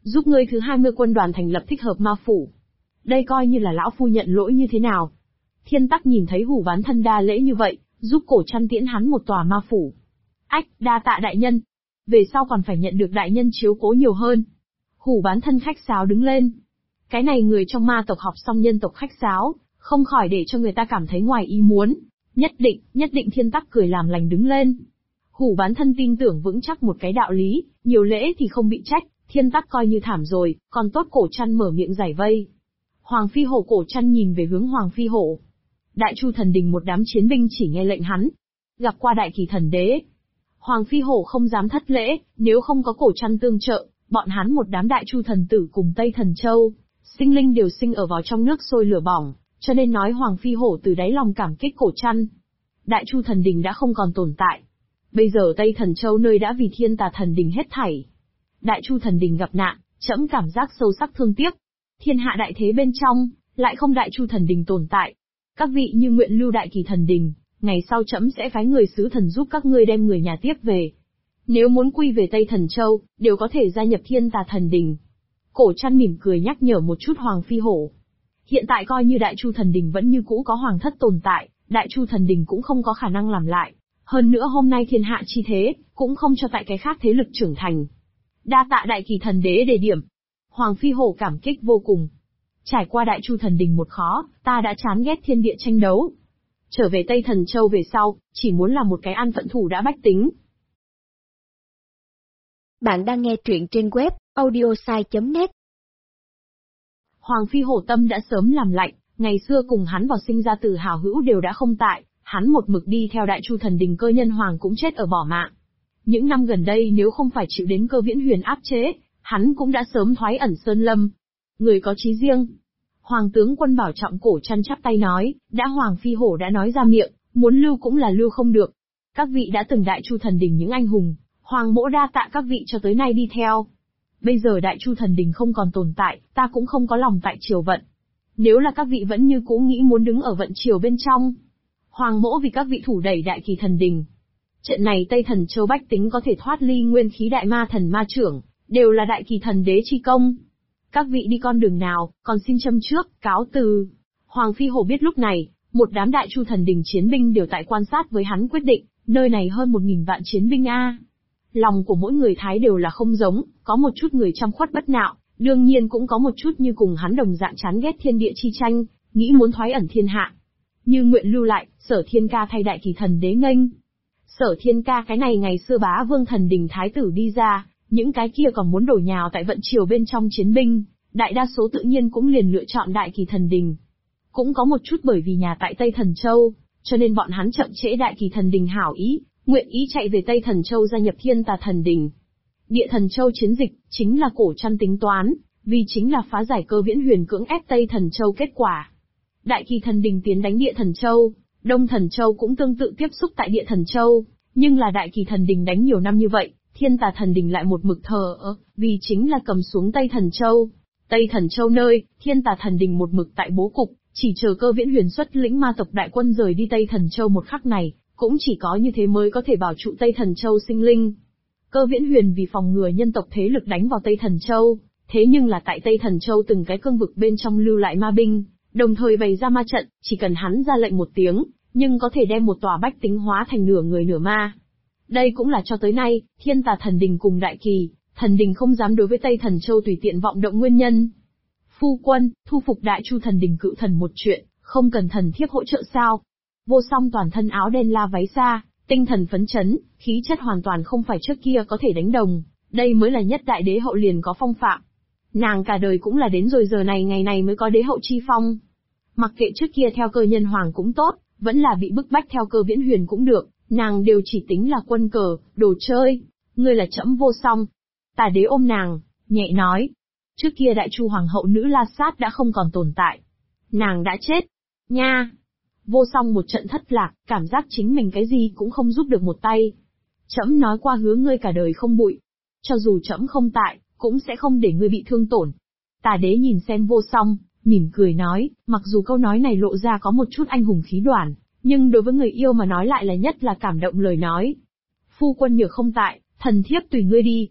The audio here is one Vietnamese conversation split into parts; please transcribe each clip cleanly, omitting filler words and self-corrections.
giúp ngươi thứ 20 quân đoàn thành lập thích hợp ma phủ. Đây coi như là lão phu nhận lỗi như thế nào? Thiên Tắc nhìn thấy Hủ Bán Thân đa lễ như vậy, giúp Cổ Trăn tiễn hắn một tòa ma phủ. Ách, đa tạ đại nhân. Về sau còn phải nhận được đại nhân chiếu cố nhiều hơn. Hủ Bán Thân khách sáo đứng lên. Cái này người trong ma tộc học xong nhân tộc khách sáo, không khỏi để cho người ta cảm thấy ngoài ý muốn. Nhất định Thiên Tắc cười làm lành đứng lên. Hủ Bán Thân tin tưởng vững chắc một cái đạo lý, nhiều lễ thì không bị trách, Thiên Tắc coi như thảm rồi, còn tốt Cổ Trăn mở miệng giải vây. Hoàng Phi Hổ. Cổ Trăn nhìn về hướng Hoàng Phi Hổ. Đại Chu Thần Đình một đám chiến binh chỉ nghe lệnh hắn. Gặp qua Đại Kỳ Thần Đế. Hoàng Phi Hổ không dám thất lễ, nếu không có Cổ Trăn tương trợ, bọn hắn một đám Đại Chu Thần Tử cùng Tây Thần Châu, sinh linh đều sinh ở vào trong nước sôi lửa bỏng, cho nên nói Hoàng Phi Hổ từ đáy lòng cảm kích Cổ Trăn. Đại Chu Thần Đình đã không còn tồn tại. Bây giờ Tây Thần Châu nơi đã vì Thiên Tà Thần Đình hết thảy. Đại Chu Thần Đình gặp nạn, trẫm cảm giác sâu sắc thương tiếc. Thiên hạ đại thế bên trong, lại không Đại Chu Thần Đình tồn tại. Các vị như nguyện lưu Đại Kỳ Thần Đình, ngày sau trẫm sẽ phái người sứ thần giúp các ngươi đem người nhà tiếp về. Nếu muốn quy về Tây Thần Châu, đều có thể gia nhập Thiên Tà Thần Đình. Cổ Trăn mỉm cười nhắc nhở một chút Hoàng Phi Hổ. Hiện tại coi như Đại Chu Thần Đình vẫn như cũ có Hoàng thất tồn tại, Đại Chu Thần Đình cũng không có khả năng làm lại. Hơn nữa hôm nay thiên hạ chi thế, cũng không cho tại cái khác thế lực trưởng thành. Đa tạ Đại Kỳ Thần Đế đề điểm. Hoàng Phi Hổ cảm kích vô cùng. Trải qua Đại Chu Thần Đình một khó, ta đã chán ghét thiên địa tranh đấu. Trở về Tây Thần Châu về sau, chỉ muốn là một cái an phận thủ đã bách tính. Bạn đang nghe truyện trên web audiosai.net. Hoàng Phi Hổ tâm đã sớm làm lạnh, ngày xưa cùng hắn vào sinh ra từ hào hữu đều đã không tại, hắn một mực đi theo Đại Chu Thần Đình Cơ Nhân Hoàng cũng chết ở bỏ mạng. Những năm gần đây nếu không phải chịu đến Cơ Viễn Huyền áp chế, hắn cũng đã sớm thoái ẩn sơn lâm. Người có chí riêng. Hoàng tướng quân bảo trọng. Cổ Trăn chắp tay nói, đã Hoàng Phi Hổ đã nói ra miệng, muốn lưu cũng là lưu không được. Các vị đã từng Đại Chu Thần Đình những anh hùng, Hoàng mỗ đa tạ các vị cho tới nay đi theo. Bây giờ Đại Chu Thần Đình không còn tồn tại, ta cũng không có lòng tại triều vận. Nếu là các vị vẫn như cũ nghĩ muốn đứng ở vận triều bên trong, Hoàng mỗ vì các vị thủ đẩy Đại Kỳ Thần Đình. Trận này Tây Thần Châu bách tính có thể thoát ly nguyên khí đại ma thần ma trưởng, đều là Đại Kỳ Thần Đế chi công. Các vị đi con đường nào, còn xin châm trước, cáo từ. Hoàng Phi Hổ biết lúc này, một đám Đại Chu Thần Đình chiến binh đều tại quan sát với hắn quyết định, nơi này hơn 1000 vạn chiến binh a. Lòng của mỗi người Thái đều là không giống, có một chút người chăm khuất bất nạo, đương nhiên cũng có một chút như cùng hắn đồng dạng chán ghét thiên địa chi tranh, nghĩ muốn thoái ẩn thiên hạ. Như nguyện lưu lại, Sở Thiên Ca thay Đại Kỳ Thần Đế nghênh. Sở Thiên Ca cái này ngày xưa Bá Vương Thần Đình Thái tử đi ra, những cái kia còn muốn đổ nhào tại vận triều bên trong chiến binh, đại đa số tự nhiên cũng liền lựa chọn Đại Kỳ Thần Đình. Cũng có một chút bởi vì nhà tại Tây Thần Châu, cho nên bọn hắn chậm trễ Đại Kỳ Thần Đình hảo ý, nguyện ý chạy về Tây Thần Châu gia nhập Thiên Tà Thần Đình. Địa Thần Châu chiến dịch, chính là Cổ Trăn tính toán, vì chính là phá giải Cơ Viễn Huyền cưỡng ép Tây Thần Châu kết quả. Đại Kỳ Thần Đình tiến đánh Địa Thần Châu, Đông Thần Châu cũng tương tự tiếp xúc tại Địa Thần Châu, nhưng là Đại Kỳ Thần Đình đánh nhiều năm như vậy, Thiên Tà Thần Đình lại một mực thờ ơ, vì chính là cầm xuống Tây Thần Châu. Tây Thần Châu nơi, Thiên Tà Thần Đình một mực tại bố cục, chỉ chờ Cơ Viễn Huyền xuất lĩnh ma tộc đại quân rời đi Tây Thần Châu một khắc này, cũng chỉ có như thế mới có thể bảo trụ Tây Thần Châu sinh linh. Cơ Viễn Huyền vì phòng ngừa nhân tộc thế lực đánh vào Tây Thần Châu, thế nhưng là tại Tây Thần Châu từng cái cương vực bên trong lưu lại ma binh, đồng thời bày ra ma trận, chỉ cần hắn ra lệnh một tiếng, nhưng có thể đem một tòa bách tính hóa thành nửa người nửa ma. Đây cũng là cho tới nay, Thiên Tà Thần Đình cùng Đại Kỳ Thần Đình không dám đối với Tây Thần Châu tùy tiện vọng động nguyên nhân. Phu quân, thu phục Đại Chu Thần Đình cự thần một chuyện, không cần thần thiếp hỗ trợ sao? Vô Song toàn thân áo đen la váy xa, tinh thần phấn chấn, khí chất hoàn toàn không phải trước kia có thể đánh đồng, đây mới là nhất đại đế hậu liền có phong phạm. Nàng cả đời cũng là đến rồi giờ này ngày này mới có đế hậu chi phong. Mặc kệ trước kia theo Cơ Nhân Hoàng cũng tốt, vẫn là bị bức bách theo Cơ Viễn Huyền cũng được, nàng đều chỉ tính là quân cờ, đồ chơi. Ngươi là trẫm Vô Song. Tà đế ôm nàng, nhẹ nói. Trước kia Đại Chu Hoàng hậu nữ La Sát đã không còn tồn tại. Nàng đã chết. Nha! Vô Song một trận thất lạc, cảm giác chính mình cái gì cũng không giúp được một tay. Trẫm nói qua hứa ngươi cả đời không bụi. Cho dù trẫm không tại, cũng sẽ không để ngươi bị thương tổn. Tà đế nhìn xem Vô Song, mỉm cười nói, mặc dù câu nói này lộ ra có một chút anh hùng khí đoản, nhưng đối với người yêu mà nói lại là nhất là cảm động lời nói. Phu quân nhược không tại, thần thiếp tùy ngươi đi.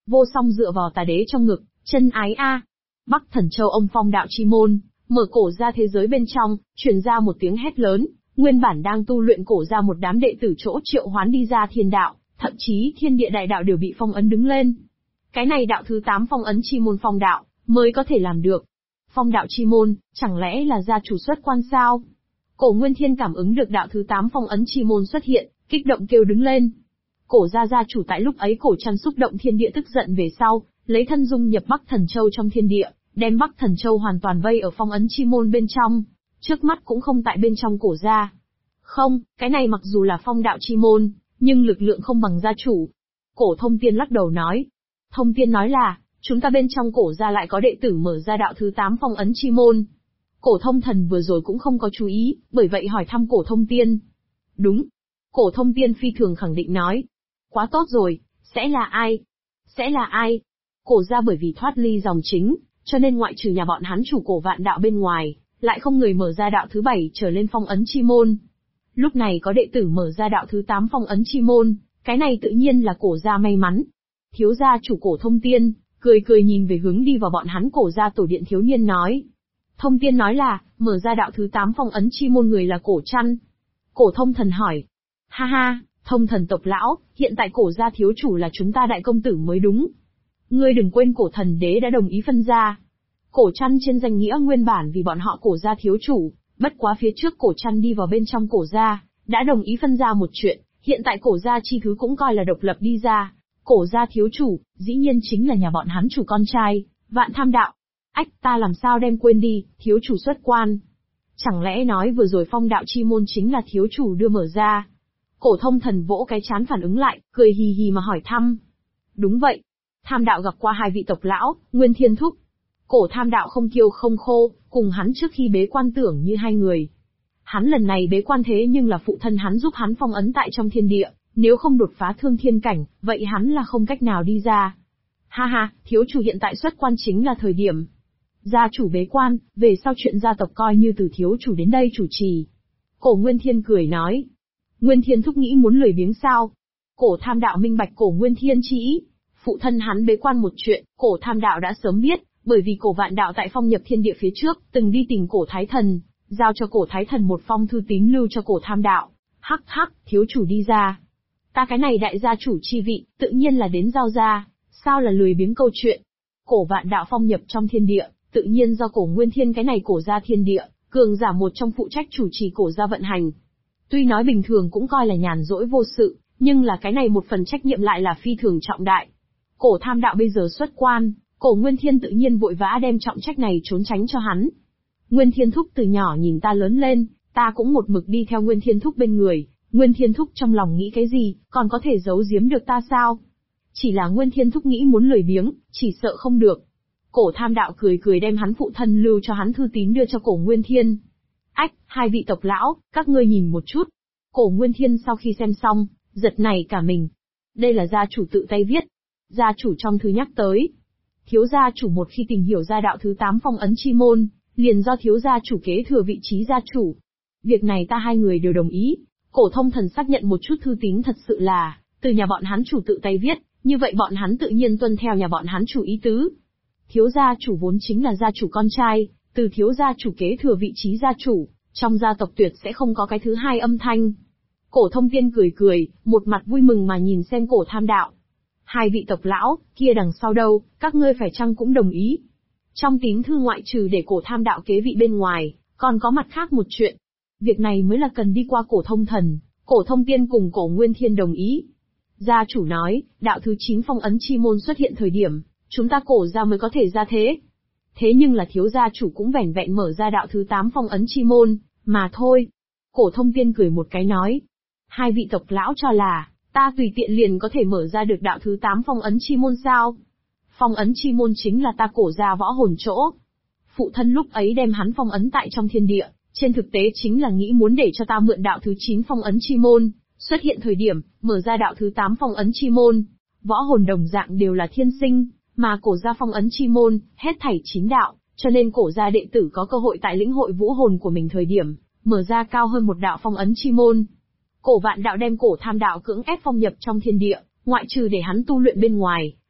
Vô Song dựa vào tà đế trong ngực, chân ái a. Bắc Thần Châu ông phong đạo chi môn, mở cổ ra thế giới bên trong, truyền ra một tiếng hét lớn, nguyên bản đang tu luyện cổ ra một đám đệ tử chỗ triệu hoán đi ra thiên đạo, thậm chí thiên địa đại đạo đều bị phong ấn đứng lên. Cái này đạo thứ 8 phong ấn chi môn phong đạo, mới có thể làm được. Phong đạo chi môn, chẳng lẽ là gia chủ xuất quan sao? Cổ Nguyên Thiên cảm ứng được đạo thứ 8 phong ấn chi môn xuất hiện, kích động kêu đứng lên. Cổ gia chủ tại lúc ấy cổ chăn xúc động thiên địa tức giận về sau, lấy thân dung nhập Bắc Thần Châu trong thiên địa, đem Bắc Thần Châu hoàn toàn vây ở phong ấn chi môn bên trong, trước mắt cũng không tại bên trong cổ gia. Không, cái này mặc dù là phong đạo chi môn, nhưng lực lượng không bằng gia chủ. Cổ Thông Tiên lắc đầu nói. Thông Tiên nói là, chúng ta bên trong cổ gia lại có đệ tử mở ra đạo thứ 8 phong ấn chi môn. Cổ Thông Thần vừa rồi cũng không có chú ý, bởi vậy hỏi thăm Cổ Thông Tiên. Đúng. Cổ Thông Tiên phi thường khẳng định nói. Quá tốt rồi, sẽ là ai? Sẽ là ai? Cổ gia bởi vì thoát ly dòng chính, cho nên ngoại trừ nhà bọn hắn chủ cổ vạn đạo bên ngoài, lại không người mở ra đạo thứ 7 trở lên phong ấn chi môn. Lúc này có đệ tử mở ra đạo thứ 8 phong ấn chi môn, cái này tự nhiên là cổ gia may mắn. Thiếu gia chủ Cổ Thông Tiên, cười cười nhìn về hướng đi vào bọn hắn cổ gia tổ điện thiếu niên nói. Thông Tiên nói là, mở ra đạo thứ 8 phong ấn chi môn người là Cổ Trăn. Cổ Thông Thần hỏi. Ha ha, Thông Thần tộc lão, hiện tại cổ gia thiếu chủ là chúng ta đại công tử mới đúng. Ngươi đừng quên Cổ Thần đế đã đồng ý phân gia. Cổ Trăn trên danh nghĩa nguyên bản vì bọn họ cổ gia thiếu chủ, bất quá phía trước Cổ Trăn đi vào bên trong cổ gia, đã đồng ý phân gia một chuyện, hiện tại cổ gia chi thứ cũng coi là độc lập đi ra. Cổ gia thiếu chủ, dĩ nhiên chính là nhà bọn hắn chủ con trai, Vạn Tham Đạo. Ách, ta làm sao đem quên đi, thiếu chủ xuất quan. Chẳng lẽ nói vừa rồi phong đạo chi môn chính là thiếu chủ đưa mở ra? Cổ Thông Thần vỗ cái chán phản ứng lại, cười hì hì mà hỏi thăm. Đúng vậy. Tham Đạo gặp qua hai vị tộc lão, Nguyên Thiên Thúc. Cổ Tham Đạo không kiêu không khô, cùng hắn trước khi bế quan tưởng như hai người. Hắn lần này bế quan thế nhưng là phụ thân hắn giúp hắn phong ấn tại trong thiên địa, nếu không đột phá thương thiên cảnh, vậy hắn là không cách nào đi ra. Ha ha, thiếu chủ hiện tại xuất quan chính là thời điểm. Gia chủ bế quan, về sau chuyện gia tộc coi như từ thiếu chủ đến đây chủ trì. Cổ Nguyên Thiên cười nói. Nguyên Thiên Thúc nghĩ muốn lười biếng sao? Cổ Tham Đạo minh bạch Cổ Nguyên Thiên chi ý. Phụ thân hắn bế quan một chuyện, Cổ Tham Đạo đã sớm biết, bởi vì Cổ Vạn Đạo tại phong nhập thiên địa phía trước, từng đi tìm Cổ Thái Thần, giao cho Cổ Thái Thần một phong thư tín lưu cho Cổ Tham Đạo. Hắc hắc, thiếu chủ đi ra. Ta cái này đại gia chủ chi vị, tự nhiên là đến giao ra, sao là lười biếng câu chuyện. Cổ Vạn Đạo phong nhập trong thiên địa, tự nhiên do Cổ Nguyên Thiên cái này cổ gia thiên địa, cường giả một trong phụ trách chủ trì cổ gia vận hành. Tuy nói bình thường cũng coi là nhàn rỗi vô sự, nhưng là cái này một phần trách nhiệm lại là phi thường trọng đại. Cổ Tham Đạo bây giờ xuất quan, Cổ Nguyên Thiên tự nhiên vội vã đem trọng trách này trốn tránh cho hắn. Nguyên Thiên Thúc từ nhỏ nhìn ta lớn lên, ta cũng một mực đi theo Nguyên Thiên Thúc bên người, Nguyên Thiên Thúc trong lòng nghĩ cái gì, còn có thể giấu giếm được ta sao? Chỉ là Nguyên Thiên Thúc nghĩ muốn lười biếng, chỉ sợ không được. Cổ Tham Đạo cười cười đem hắn phụ thân lưu cho hắn thư tín đưa cho Cổ Nguyên Thiên. Ách, hai vị tộc lão, các ngươi nhìn một chút. Cổ Nguyên Thiên sau khi xem xong, giật nảy cả mình. Đây là gia chủ tự tay viết. Gia chủ trong thư nhắc tới. Thiếu gia chủ một khi tìm hiểu ra đạo thứ 8 phong ấn chi môn, liền do thiếu gia chủ kế thừa vị trí gia chủ. Việc này ta hai người đều đồng ý. Cổ Thông Thần xác nhận một chút thư tín thật sự là, từ nhà bọn hắn chủ tự tay viết, như vậy bọn hắn tự nhiên tuân theo nhà bọn hắn chủ ý tứ. Thiếu gia chủ vốn chính là gia chủ con trai, từ thiếu gia chủ kế thừa vị trí gia chủ, trong gia tộc tuyệt sẽ không có cái thứ hai âm thanh. Cổ Thông Tiên cười cười, một mặt vui mừng mà nhìn xem Cổ Tham Đạo. Hai vị tộc lão, kia đằng sau đâu, các ngươi phải chăng cũng đồng ý? Trong tín thư ngoại trừ để Cổ Tham Đạo kế vị bên ngoài, còn có mặt khác một chuyện. Việc này mới là cần đi qua Cổ Thông Thần, Cổ Thông Tiên cùng Cổ Nguyên Thiên đồng ý. Gia chủ nói, đạo thứ 9 phong ấn chi môn xuất hiện thời điểm, chúng ta cổ gia mới có thể ra thế. Thế nhưng là thiếu gia chủ cũng vẻn vẹn mở ra đạo thứ 8 phong ấn chi môn, mà thôi. Cổ Thông Tiên cười một cái nói. Hai vị tộc lão cho là, ta tùy tiện liền có thể mở ra được đạo thứ 8 phong ấn chi môn sao? Phong ấn chi môn chính là ta cổ gia võ hồn chỗ. Phụ thân lúc ấy đem hắn phong ấn tại trong thiên địa, trên thực tế chính là nghĩ muốn để cho ta mượn đạo thứ 9 phong ấn chi môn, xuất hiện thời điểm, mở ra đạo thứ 8 phong ấn chi môn. Võ hồn đồng dạng đều là thiên sinh, mà cổ gia phong ấn chi môn, hết thảy 9 đạo, cho nên cổ gia đệ tử có cơ hội tại lĩnh hội vũ hồn của mình thời điểm, mở ra cao hơn một đạo phong ấn chi môn. Cổ Vạn Đạo đem Cổ Tham Đạo cưỡng ép phong nhập trong thiên địa, ngoại trừ để hắn tu luyện bên ngoài,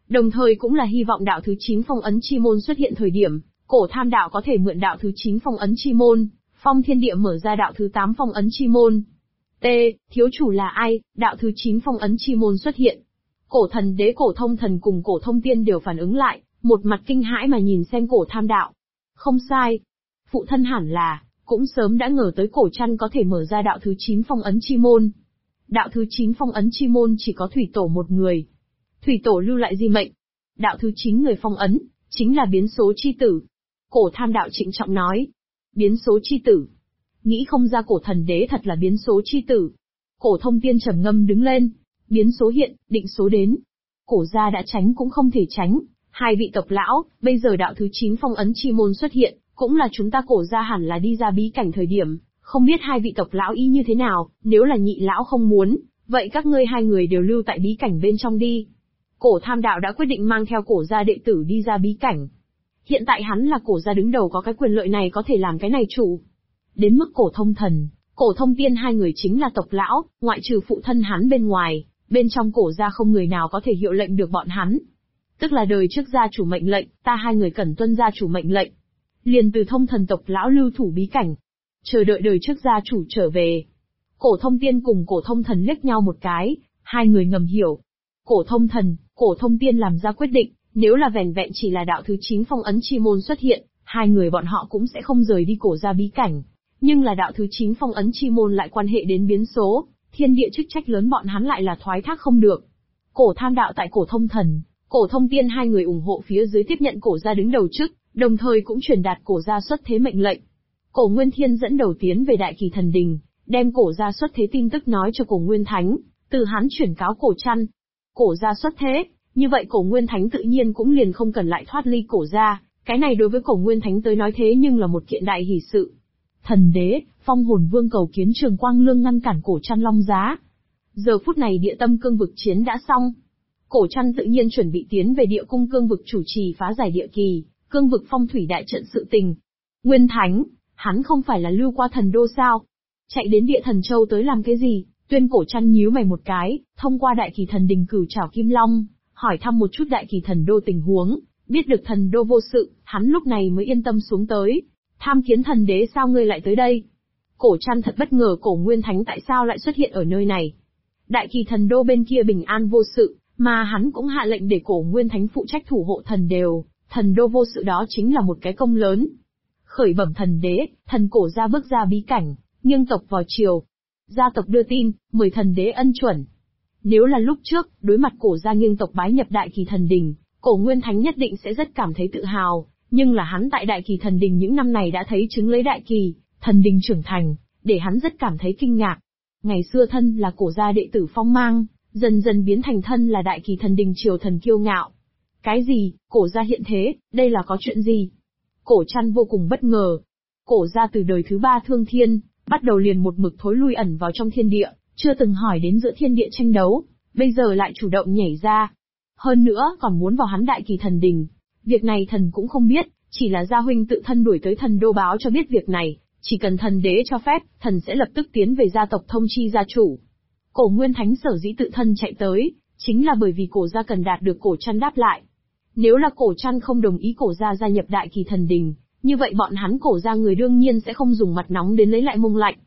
Đồng thời cũng là hy vọng đạo thứ 9 phong ấn chi môn xuất hiện thời điểm, cổ tham đạo có thể mượn đạo thứ 9 phong ấn chi môn, phong thiên địa mở ra đạo thứ 8 phong ấn chi môn. T. Thiếu chủ là ai? Đạo thứ 9 phong ấn chi môn xuất hiện. Cổ thần đế, cổ thông thần cùng cổ thông tiên đều phản ứng lại, một mặt kinh hãi mà nhìn xem cổ tham đạo. Không sai. Phụ thân hẳn là, cũng sớm đã ngờ tới cổ trăn có thể mở ra đạo thứ 9 phong ấn chi môn. Đạo thứ 9 phong ấn chi môn chỉ có thủy tổ một người. Thủy tổ lưu lại di mệnh. Đạo thứ 9 người phong ấn, chính là biến số chi tử. Cổ tham đạo trịnh trọng nói. Biến số chi tử. Nghĩ không ra cổ thần đế thật là biến số chi tử. Cổ thông tiên trầm ngâm đứng lên. Biến số hiện, định số đến. Cổ gia đã tránh cũng không thể tránh. Hai vị tộc lão, bây giờ đạo thứ 9 phong ấn chi môn xuất hiện, cũng là chúng ta cổ gia hẳn là đi ra bí cảnh thời điểm. Không biết hai vị tộc lão ý như thế nào, nếu là nhị lão không muốn, vậy các ngươi hai người đều lưu tại bí cảnh bên trong đi. Cổ tham đạo đã quyết định mang theo cổ gia đệ tử đi ra bí cảnh. Hiện tại hắn là cổ gia đứng đầu có cái quyền lợi này có thể làm cái này chủ. Đến mức cổ thông thần, cổ thông tiên hai người chính là tộc lão, ngoại trừ phụ thân hắn bên ngoài, bên trong cổ gia không người nào có thể hiệu lệnh được bọn hắn. Tức là đời trước gia chủ mệnh lệnh, ta hai người cần tuân gia chủ mệnh lệnh. Liền từ thông thần tộc lão lưu thủ bí cảnh. Chờ đợi đời trước gia chủ trở về. Cổ thông tiên cùng cổ thông thần liếc nhau một cái, hai người ngầm hiểu. Cổ thông thần, cổ thông tiên làm ra quyết định, nếu là vẻn vẹn chỉ là đạo thứ 9 phong ấn chi môn xuất hiện, hai người bọn họ cũng sẽ không rời đi cổ gia bí cảnh. Nhưng là đạo thứ 9 phong ấn chi môn lại quan hệ đến biến số, thiên địa chức trách lớn bọn hắn lại là thoái thác không được. Cổ tham đạo tại cổ thông thần, cổ thông tiên hai người ủng hộ phía dưới tiếp nhận cổ gia đứng đầu chức, đồng thời cũng truyền đạt cổ gia xuất thế mệnh lệnh. Cổ Nguyên Thiên dẫn đầu tiến về Đại Kỳ Thần Đình, đem cổ gia xuất thế tin tức nói cho cổ Nguyên Thánh, từ hắn chuyển cáo cổ trăn. Cổ gia xuất thế, như vậy cổ Nguyên Thánh tự nhiên cũng liền không cần lại thoát ly cổ gia, cái này đối với cổ Nguyên Thánh tới nói thế nhưng là một kiện đại hỷ sự. Thần đế, Phong Hồn Vương cầu kiến Trường Quang Lương ngăn cản cổ trăn Long Giá. Giờ phút này địa tâm cương vực chiến đã xong. Cổ trăn tự nhiên chuẩn bị tiến về địa cung cương vực chủ trì phá giải địa kỳ, cương vực phong thủy đại trận sự tình. Nguyên Thánh, hắn không phải là lưu qua thần đô sao? Chạy đến địa thần châu tới làm cái gì? Tuyên cổ trăn nhíu mày một cái, thông qua Đại Kỳ Thần Đình cửu trảo Kim Long, hỏi thăm một chút Đại Kỳ Thần Đô tình huống, biết được thần đô vô sự, hắn lúc này mới yên tâm xuống tới. Tham kiến thần đế, sao ngươi lại tới đây? Cổ trăn thật bất ngờ cổ Nguyên Thánh tại sao lại xuất hiện ở nơi này. Đại Kỳ Thần Đô bên kia bình an vô sự, mà hắn cũng hạ lệnh để cổ Nguyên Thánh phụ trách thủ hộ thần đều, thần đô vô sự đó chính là một cái công lớn. Khởi bẩm thần đế, thần cổ gia bước ra bí cảnh, nghiêng tộc vào triều. Gia tộc đưa tin, mời thần đế ân chuẩn. Nếu là lúc trước, đối mặt cổ gia nghiêng tộc bái nhập Đại Kỳ Thần Đình, cổ Nguyên Thánh nhất định sẽ rất cảm thấy tự hào, nhưng là hắn tại Đại Kỳ Thần Đình những năm này đã thấy chứng lấy Đại Kỳ Thần Đình trưởng thành, để hắn rất cảm thấy kinh ngạc. Ngày xưa thân là cổ gia đệ tử phong mang, dần dần biến thành thân là Đại Kỳ Thần Đình triều thần kiêu ngạo. Cái gì, cổ gia hiện thế, đây là có chuyện gì? Cổ trăn vô cùng bất ngờ. Cổ gia từ đời thứ 3 thương thiên, bắt đầu liền một mực thối lui ẩn vào trong thiên địa, chưa từng hỏi đến giữa thiên địa tranh đấu, bây giờ lại chủ động nhảy ra. Hơn nữa còn muốn vào hắn Đại Kỳ Thần Đình. Việc này thần cũng không biết, chỉ là gia huynh tự thân đuổi tới thần đô báo cho biết việc này, chỉ cần thần đế cho phép, thần sẽ lập tức tiến về gia tộc thông chi gia chủ. Cổ Nguyên Thánh sở dĩ tự thân chạy tới, chính là bởi vì cổ gia cần đạt được cổ trăn đáp lại. Nếu là cổ trăn không đồng ý cổ gia gia nhập Đại Kỳ Thần Đình, như vậy bọn hắn cổ gia người đương nhiên sẽ không dùng mặt nóng đến lấy lại mông lạnh.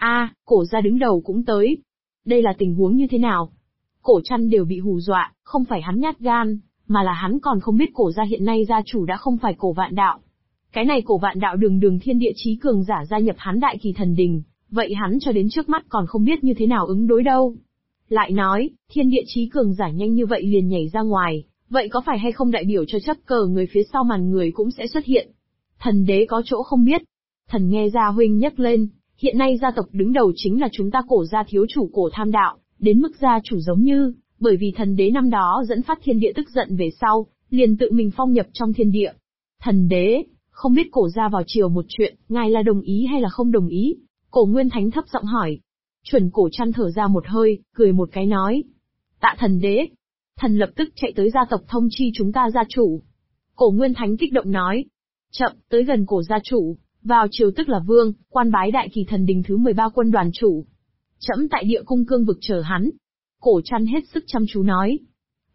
Cổ gia đứng đầu cũng tới. Đây là tình huống như thế nào? Cổ trăn đều bị hù dọa, không phải hắn nhát gan, mà là hắn còn không biết cổ gia hiện nay gia chủ đã không phải cổ vạn đạo. Cái này cổ vạn đạo đường thiên địa chí cường giả gia nhập hắn Đại Kỳ Thần Đình, vậy hắn cho đến trước mắt còn không biết như thế nào ứng đối đâu. Lại nói, thiên địa chí cường giả nhanh như vậy liền nhảy ra ngoài, vậy có phải hay không đại biểu cho chấp cờ người phía sau màn người cũng sẽ xuất hiện? Thần đế có chỗ không biết. Thần nghe gia huynh nhắc lên, hiện nay gia tộc đứng đầu chính là chúng ta cổ gia thiếu chủ cổ tham đạo, đến mức gia chủ giống như, bởi vì thần đế năm đó dẫn phát thiên địa tức giận về sau, liền tự mình phong nhập trong thiên địa. Thần đế, không biết cổ gia vào triều một chuyện, ngài là đồng ý hay là không đồng ý? Cổ Nguyên Thánh thấp giọng hỏi. Chuẩn cổ trăn thở ra một hơi, cười một cái nói. Tạ thần đế. Thần lập tức chạy tới gia tộc thông chi chúng ta gia chủ. Cổ Nguyên Thánh kích động nói. Chậm, tới gần cổ gia chủ, vào triều tức là vương, quan bái Đại Kỳ Thần Đình thứ 13 quân đoàn chủ. Trẫm tại địa cung cương vực chờ hắn. Cổ trăn hết sức chăm chú nói.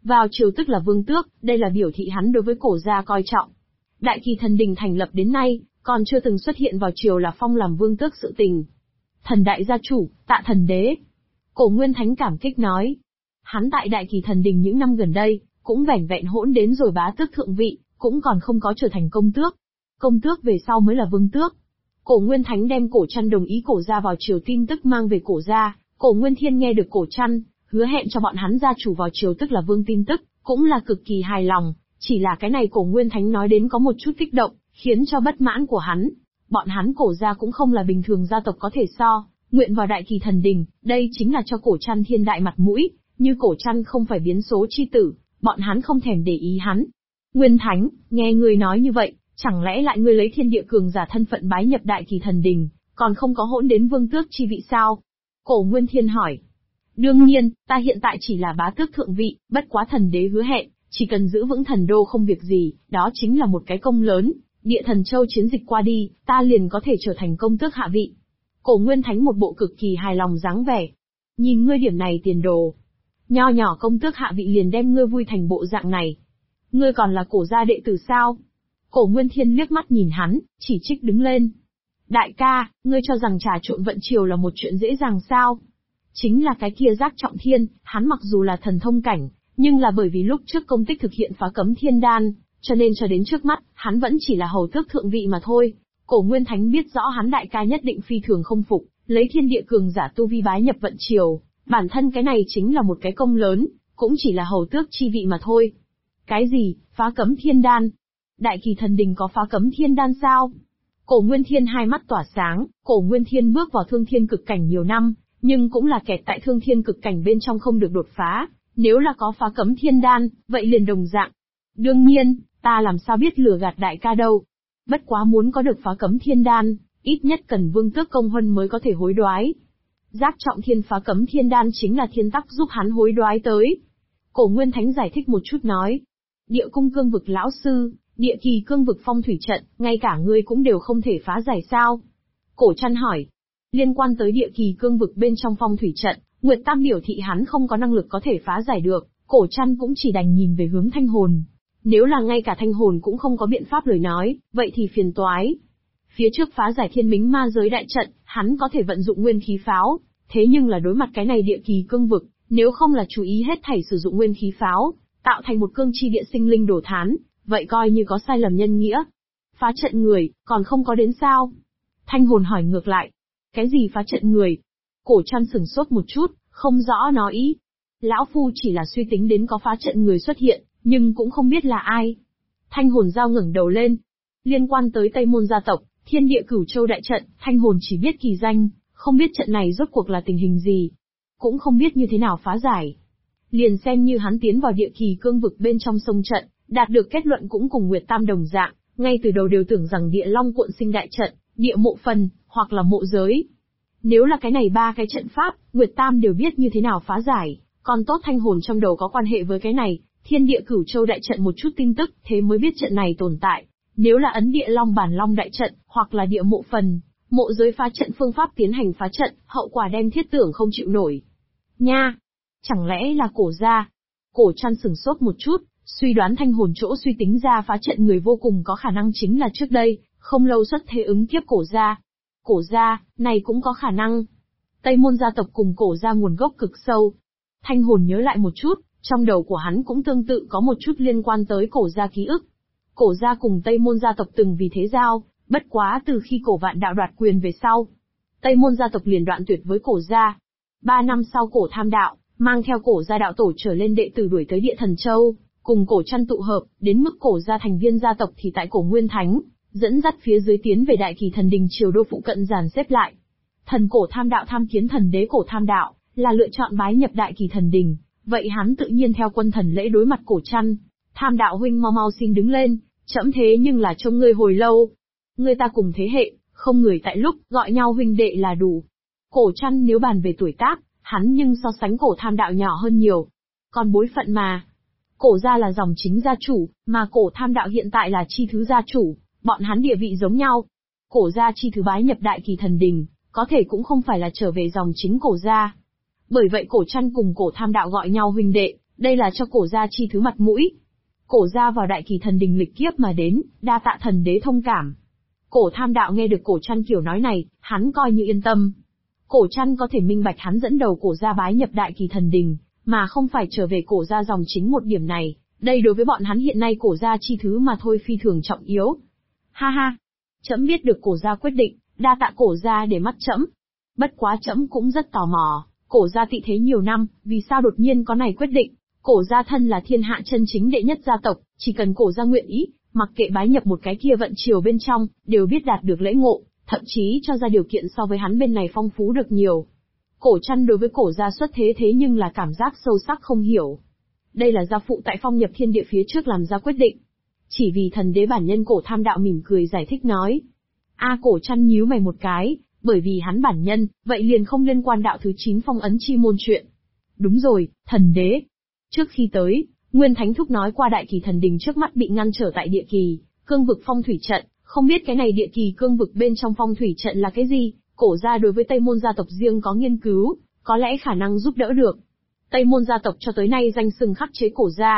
Vào triều tức là vương tước, đây là biểu thị hắn đối với cổ gia coi trọng. Đại Kỳ Thần Đình thành lập đến nay, còn chưa từng xuất hiện vào triều là phong làm vương tước sự tình. Thần đại gia chủ, tạ thần đế. Cổ Nguyên Thánh cảm kích nói. Hắn tại Đại Kỳ Thần Đình những năm gần đây, cũng vẻn vẹn hỗn đến rồi bá tước thượng vị, cũng còn không có trở thành công tước. Công tước về sau mới là vương tước. Cổ Nguyên Thánh đem Cổ Trăn đồng ý cổ gia vào triều tin tức mang về cổ gia, Cổ Nguyên Thiên nghe được Cổ Trăn, hứa hẹn cho bọn hắn gia chủ vào triều tức là vương tin tức, cũng là cực kỳ hài lòng, chỉ là cái này Cổ Nguyên Thánh nói đến có một chút kích động, khiến cho bất mãn của hắn. Bọn hắn Cổ gia cũng không là bình thường gia tộc có thể so, nguyện vào Đại Kỳ Thần Đình, đây chính là cho Cổ Trăn thiên đại mặt mũi, như Cổ Trăn không phải biến số chi tử, bọn hắn không thèm để ý hắn. Nguyên Thánh, nghe ngươi nói như vậy, chẳng lẽ lại ngươi lấy thiên địa cường giả thân phận bái nhập Đại Kỳ Thần Đình, còn không có hỗn đến vương tước chi vị sao? Cổ Nguyên Thiên hỏi. Đương nhiên, ta hiện tại chỉ là bá tước thượng vị, bất quá thần đế hứa hẹn, chỉ cần giữ vững thần đô không việc gì, đó chính là một cái công lớn, địa thần châu chiến dịch qua đi, ta liền có thể trở thành công tước hạ vị. Cổ Nguyên Thánh một bộ cực kỳ hài lòng dáng vẻ. Nhìn ngươi điểm này tiền đồ. Nho nhỏ công tước hạ vị liền đem ngươi vui thành bộ dạng này. Ngươi còn là cổ gia đệ tử sao? Cổ Nguyên Thiên liếc mắt nhìn hắn, chỉ trích đứng lên. Đại ca, ngươi cho rằng trà trộn vận triều là một chuyện dễ dàng sao? Chính là cái kia Giác Trọng Thiên, hắn mặc dù là thần thông cảnh, nhưng là bởi vì lúc trước công tích thực hiện phá cấm thiên đan, cho nên cho đến trước mắt, hắn vẫn chỉ là hầu tước thượng vị mà thôi. Cổ Nguyên Thánh biết rõ hắn đại ca nhất định phi thường không phục, lấy thiên địa cường giả tu vi bái nhập vận triều, bản thân cái này chính là một cái công lớn, cũng chỉ là hầu tước chi vị mà thôi. Cái gì, phá cấm thiên đan? Đại Kỳ Thần Đình có phá cấm thiên đan sao? Cổ Nguyên Thiên hai mắt tỏa sáng, Cổ Nguyên Thiên bước vào thương thiên cực cảnh nhiều năm, nhưng cũng là kẹt tại thương thiên cực cảnh bên trong không được đột phá, nếu là có phá cấm thiên đan, vậy liền đồng dạng. Đương nhiên, ta làm sao biết lừa gạt đại ca đâu. Bất quá muốn có được phá cấm thiên đan, ít nhất cần vương tước công huân mới có thể hối đoái. Giác Trọng Thiên phá cấm thiên đan chính là thiên tắc giúp hắn hối đoái tới. Cổ Nguyên Thánh giải thích một chút nói. Địa cung cương vực lão sư, địa kỳ cương vực phong thủy trận, ngay cả ngươi cũng đều không thể phá giải sao? Cổ Trăn hỏi. Liên quan tới địa kỳ cương vực bên trong phong thủy trận, Nguyệt Tam biểu thị hắn không có năng lực có thể phá giải được, Cổ Trăn cũng chỉ đành nhìn về hướng Thanh Hồn. Nếu là ngay cả Thanh Hồn cũng không có biện pháp lời nói, vậy thì phiền toái. Phía trước phá giải thiên mính ma giới đại trận, hắn có thể vận dụng nguyên khí pháo, thế nhưng là đối mặt cái này địa kỳ cương vực, nếu không là chú ý hết thảy sử dụng nguyên khí pháo, tạo thành một cương chi địa sinh linh đổ thán, vậy coi như có sai lầm nhân nghĩa. Phá trận người, còn không có đến sao? Thanh Hồn hỏi ngược lại. Cái gì phá trận người? Cổ Trăn sửng sốt một chút, không rõ nó ý. Lão Phu chỉ là suy tính đến có phá trận người xuất hiện, nhưng cũng không biết là ai. Thanh Hồn giao ngẩng đầu lên. Liên quan tới Tây Môn gia tộc, Thiên Địa Cửu Châu đại trận, Thanh Hồn chỉ biết kỳ danh, không biết trận này rốt cuộc là tình hình gì. Cũng không biết như thế nào phá giải. Liền xem như hắn tiến vào địa kỳ cương vực bên trong sông trận, đạt được kết luận cũng cùng Nguyệt Tam đồng dạng, ngay từ đầu đều tưởng rằng địa long cuộn sinh đại trận, địa mộ phần, hoặc là mộ giới. Nếu là cái này ba cái trận pháp, Nguyệt Tam đều biết như thế nào phá giải, còn tốt Thanh Hồn trong đầu có quan hệ với cái này, Thiên Địa Cửu Châu đại trận một chút tin tức, thế mới biết trận này tồn tại. Nếu là ấn địa long bản long đại trận, hoặc là địa mộ phần, mộ giới phá trận phương pháp tiến hành phá trận, hậu quả đem thiết tưởng không chịu nổi. Nha! Chẳng lẽ là Cổ gia? Cổ Trăn sửng sốt một chút, suy đoán Thanh Hồn chỗ suy tính ra phá trận người vô cùng có khả năng chính là trước đây, không lâu xuất thế ứng kiếp Cổ gia. Cổ gia, này cũng có khả năng. Tây Môn gia tộc cùng Cổ gia nguồn gốc cực sâu. Thanh Hồn nhớ lại một chút, trong đầu của hắn cũng tương tự có một chút liên quan tới Cổ gia ký ức. Cổ gia cùng Tây Môn gia tộc từng vì thế giao, bất quá từ khi Cổ Vạn Đạo đoạt quyền về sau, Tây Môn gia tộc liền đoạn tuyệt với Cổ gia. 3 năm sau Cổ Tham Đạo, mang theo Cổ gia đạo tổ trở lên đệ tử đuổi tới Địa Thần Châu, cùng Cổ Trăn tụ hợp, đến mức Cổ gia thành viên gia tộc thì tại Cổ Nguyên Thánh, dẫn dắt phía dưới tiến về Đại Kỳ Thần Đình triều đô phụ cận dàn xếp lại. Thần Cổ Tham Đạo tham kiến thần đế Cổ Tham Đạo, là lựa chọn bái nhập Đại Kỳ Thần Đình, vậy hắn tự nhiên theo quân thần lễ đối mặt Cổ Trăn. Tham Đạo huynh mau mau xin đứng lên, trẫm thế nhưng là trông ngươi hồi lâu. Ngươi ta cùng thế hệ, không người tại lúc, gọi nhau huynh đệ là đủ. Cổ Trăn nếu bàn về tuổi tác, hắn nhưng so sánh Cổ Tham Đạo nhỏ hơn nhiều. Còn bối phận mà. Cổ gia là dòng chính gia chủ, mà Cổ Tham Đạo hiện tại là chi thứ gia chủ, bọn hắn địa vị giống nhau. Cổ gia chi thứ bái nhập Đại Kỳ Thần Đình, có thể cũng không phải là trở về dòng chính Cổ gia. Bởi vậy Cổ Trăn cùng Cổ Tham Đạo gọi nhau huynh đệ, Đây là cho cổ gia chi thứ mặt mũi. Cổ gia vào đại kỳ thần đình lịch kiếp mà đến, đa tạ thần đế thông cảm. Cổ Tham Đạo nghe được cổ Trăn kiểu nói này, hắn coi như yên tâm. Cổ Trăn có thể minh bạch hắn dẫn đầu cổ gia bái nhập đại kỳ thần đình, mà không phải trở về cổ gia dòng chính một điểm này, đây đối với bọn hắn hiện nay cổ gia chi thứ mà thôi phi thường trọng yếu. Ha ha, trẫm biết được cổ gia quyết định, đa tạ cổ gia để mắt trẫm. Bất quá trẫm cũng rất tò mò, cổ gia tị thế nhiều năm, vì sao đột nhiên có này quyết định? Cổ gia thân là thiên hạ chân chính đệ nhất gia tộc, chỉ cần cổ gia nguyện ý, mặc kệ bái nhập một cái kia vận triều bên trong, đều biết đạt được lễ ngộ, thậm chí cho ra điều kiện so với hắn bên này phong phú được nhiều. Cổ Trăn đối với cổ gia xuất thế thế nhưng là cảm giác sâu sắc không hiểu. Đây là gia phụ tại phong nhập thiên địa phía trước làm ra quyết định. Chỉ vì thần đế bản nhân cổ Tham Đạo mỉm cười giải thích nói. Cổ Trăn nhíu mày một cái, bởi vì hắn bản nhân, vậy liền không liên quan đạo thứ 9 phong ấn chi môn chuyện. Đúng rồi, thần đế. Trước khi tới, Nguyên Thánh Thúc nói qua đại kỳ thần đình trước mắt bị ngăn trở tại địa kỳ, cương vực phong thủy trận, không biết cái này địa kỳ cương vực bên trong phong thủy trận là cái gì, cổ gia đối với Tây Môn gia tộc riêng có nghiên cứu, có lẽ khả năng giúp đỡ được. Tây Môn gia tộc cho tới nay danh xưng khắc chế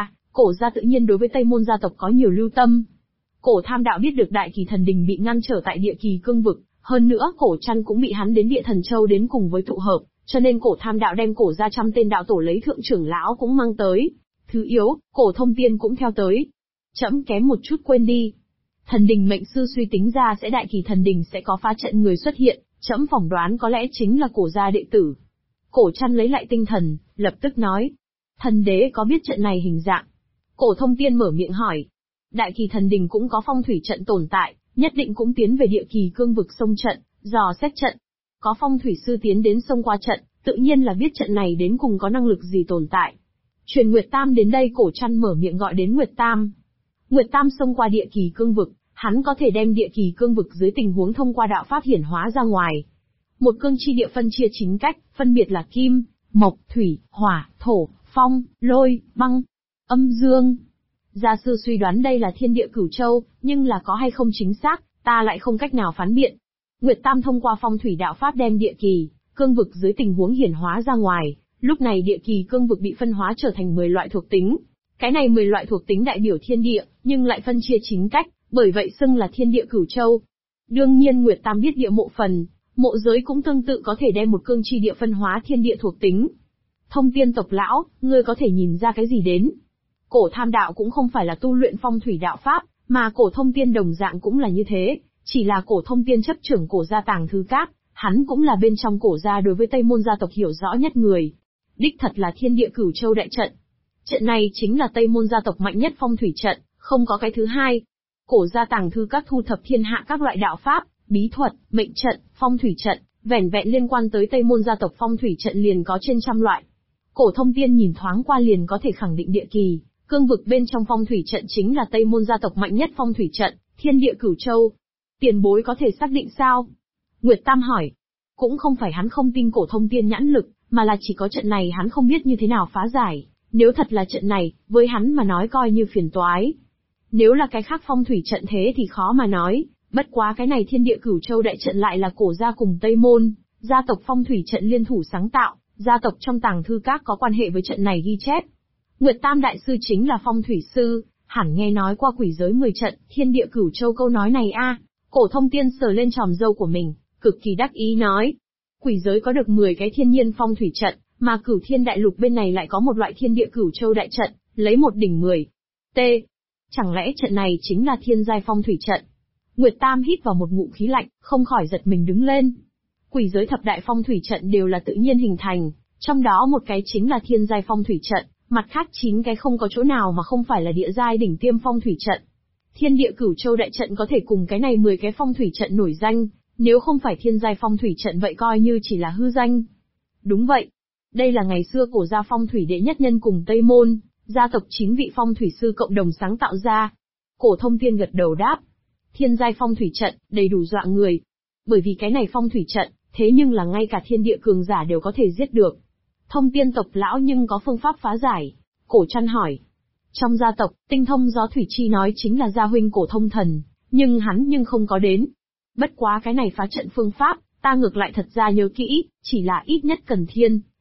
cổ gia tự nhiên đối với Tây Môn gia tộc có nhiều lưu tâm. Cổ Tham Đạo biết được đại kỳ thần đình bị ngăn trở tại địa kỳ cương vực, hơn nữa cổ Trăn cũng bị hắn đến địa thần châu đến cùng với tụ hợp, cho nên cổ Tham Đạo đem cổ gia 100 tên đạo tổ lấy thượng trưởng lão cũng mang tới. Thứ yếu, cổ Thông Tiên cũng theo tới. Trẫm kém một chút quên đi. Thần đình mệnh sư suy tính ra sẽ đại kỳ thần đình sẽ có phá trận người xuất hiện, trẫm phỏng đoán có lẽ chính là cổ gia đệ tử. Cổ Trăn lấy lại tinh thần, lập tức nói. Thần đế có biết trận này hình dạng? Cổ Thông Tiên mở miệng hỏi. Đại kỳ thần đình cũng có phong thủy trận tồn tại, nhất định cũng tiến về địa kỳ cương vực sông trận, dò xét trận. Có phong thủy sư tiến đến sông qua trận, tự nhiên là biết trận này đến cùng có năng lực gì tồn tại. Truyền Nguyệt Tam đến đây cổ Trăn mở miệng gọi đến Nguyệt Tam. Nguyệt Tam xông qua địa kỳ cương vực, hắn có thể đem địa kỳ cương vực dưới tình huống thông qua đạo pháp hiển hóa ra ngoài. Một cương chi địa phân chia chính cách, phân biệt là kim, mộc, thủy, hỏa, thổ, phong, lôi, băng, âm dương. Gia sư suy đoán đây là thiên địa cửu châu, nhưng là có hay không chính xác, ta lại không cách nào phán biện. Nguyệt Tam thông qua phong thủy đạo pháp đem địa kỳ, cương vực dưới tình huống hiển hóa ra ngoài, lúc này địa kỳ cương vực bị phân hóa trở thành 10 loại thuộc tính. Cái này 10 loại thuộc tính đại biểu thiên địa, nhưng lại phân chia chính cách, bởi vậy xưng là thiên địa cửu châu. Đương nhiên Nguyệt Tam biết địa mộ phần, mộ giới cũng tương tự có thể đem một cương chi địa phân hóa thiên địa thuộc tính. Thông Tiên tộc lão, ngươi có thể nhìn ra cái gì đến? Cổ Tham Đạo cũng không phải là tu luyện phong thủy đạo pháp, mà cổ Thông Tiên đồng dạng cũng là như thế, chỉ là cổ Thông Tiên chấp trưởng cổ gia tàng thư các, hắn cũng là bên trong cổ gia đối với Tây Môn gia tộc hiểu rõ nhất người. Đích thật là thiên địa cửu châu đại trận. Trận này chính là Tây Môn gia tộc mạnh nhất phong thủy trận, không có cái thứ hai. Cổ gia tàng thư các thu thập thiên hạ các loại đạo pháp, bí thuật, mệnh trận, phong thủy trận, vẻn vẹn liên quan tới Tây Môn gia tộc phong thủy trận liền có trên trăm loại. Cổ Thông Tiên nhìn thoáng qua liền có thể khẳng định địa kỳ, cương vực bên trong phong thủy trận chính là Tây Môn gia tộc mạnh nhất phong thủy trận, thiên địa cửu châu. Tiền bối có thể xác định sao? Nguyệt Tam hỏi. Cũng không phải hắn không tin Cổ Thông Tiên nhãn lực, mà là chỉ có trận này hắn không biết như thế nào phá giải. Nếu thật là trận này, với hắn mà nói coi như phiền toái. Nếu là cái khác phong thủy trận thế thì khó mà nói, bất quá cái này thiên địa cửu châu đại trận lại là cổ gia cùng Tây Môn, gia tộc phong thủy trận liên thủ sáng tạo, gia tộc trong tàng thư các có quan hệ với trận này ghi chép. Nguyệt Tam đại sư chính là phong thủy sư, hẳn nghe nói qua quỷ giới 10 trận, thiên địa cửu châu câu nói này a. Cổ Thông Tiên sờ lên tròm râu của mình, cực kỳ đắc ý nói. Quỷ giới có được 10 cái thiên nhiên phong thủy trận, mà Cửu Thiên đại lục bên này lại có một loại thiên địa cửu châu đại trận, lấy 1 đỉnh 10. T. Chẳng lẽ trận này chính là thiên giai phong thủy trận? Nguyệt Tam hít vào một ngụm khí lạnh, không khỏi giật mình đứng lên. Quỷ giới thập đại phong thủy trận đều là tự nhiên hình thành, trong đó một cái chính là thiên giai phong thủy trận, mặt khác 9 cái không có chỗ nào mà không phải là địa giai đỉnh tiêm phong thủy trận. Thiên địa cửu châu đại trận có thể cùng cái này 10 cái phong thủy trận nổi danh, nếu không phải thiên giai phong thủy trận vậy coi như chỉ là hư danh. Đúng vậy. Đây là ngày xưa cổ gia phong thủy đệ nhất nhân cùng Tây Môn, gia tộc 9 vị phong thủy sư cộng đồng sáng tạo ra. Cổ Thông Tiên gật đầu đáp. Thiên giai phong thủy trận, đầy đủ dọa người. Bởi vì cái này phong thủy trận, thế nhưng là ngay cả thiên địa cường giả đều có thể giết được. Thông Tiên tộc lão nhưng có phương pháp phá giải. Cổ Trăn hỏi. Trong gia tộc, tinh thông gió thủy chi nói chính là gia huynh Cổ Thông Thần, nhưng hắn không có đến. Bất quá cái này phá trận phương pháp, ta ngược lại thật ra nhớ kỹ, chỉ là ít nhất cần thiên,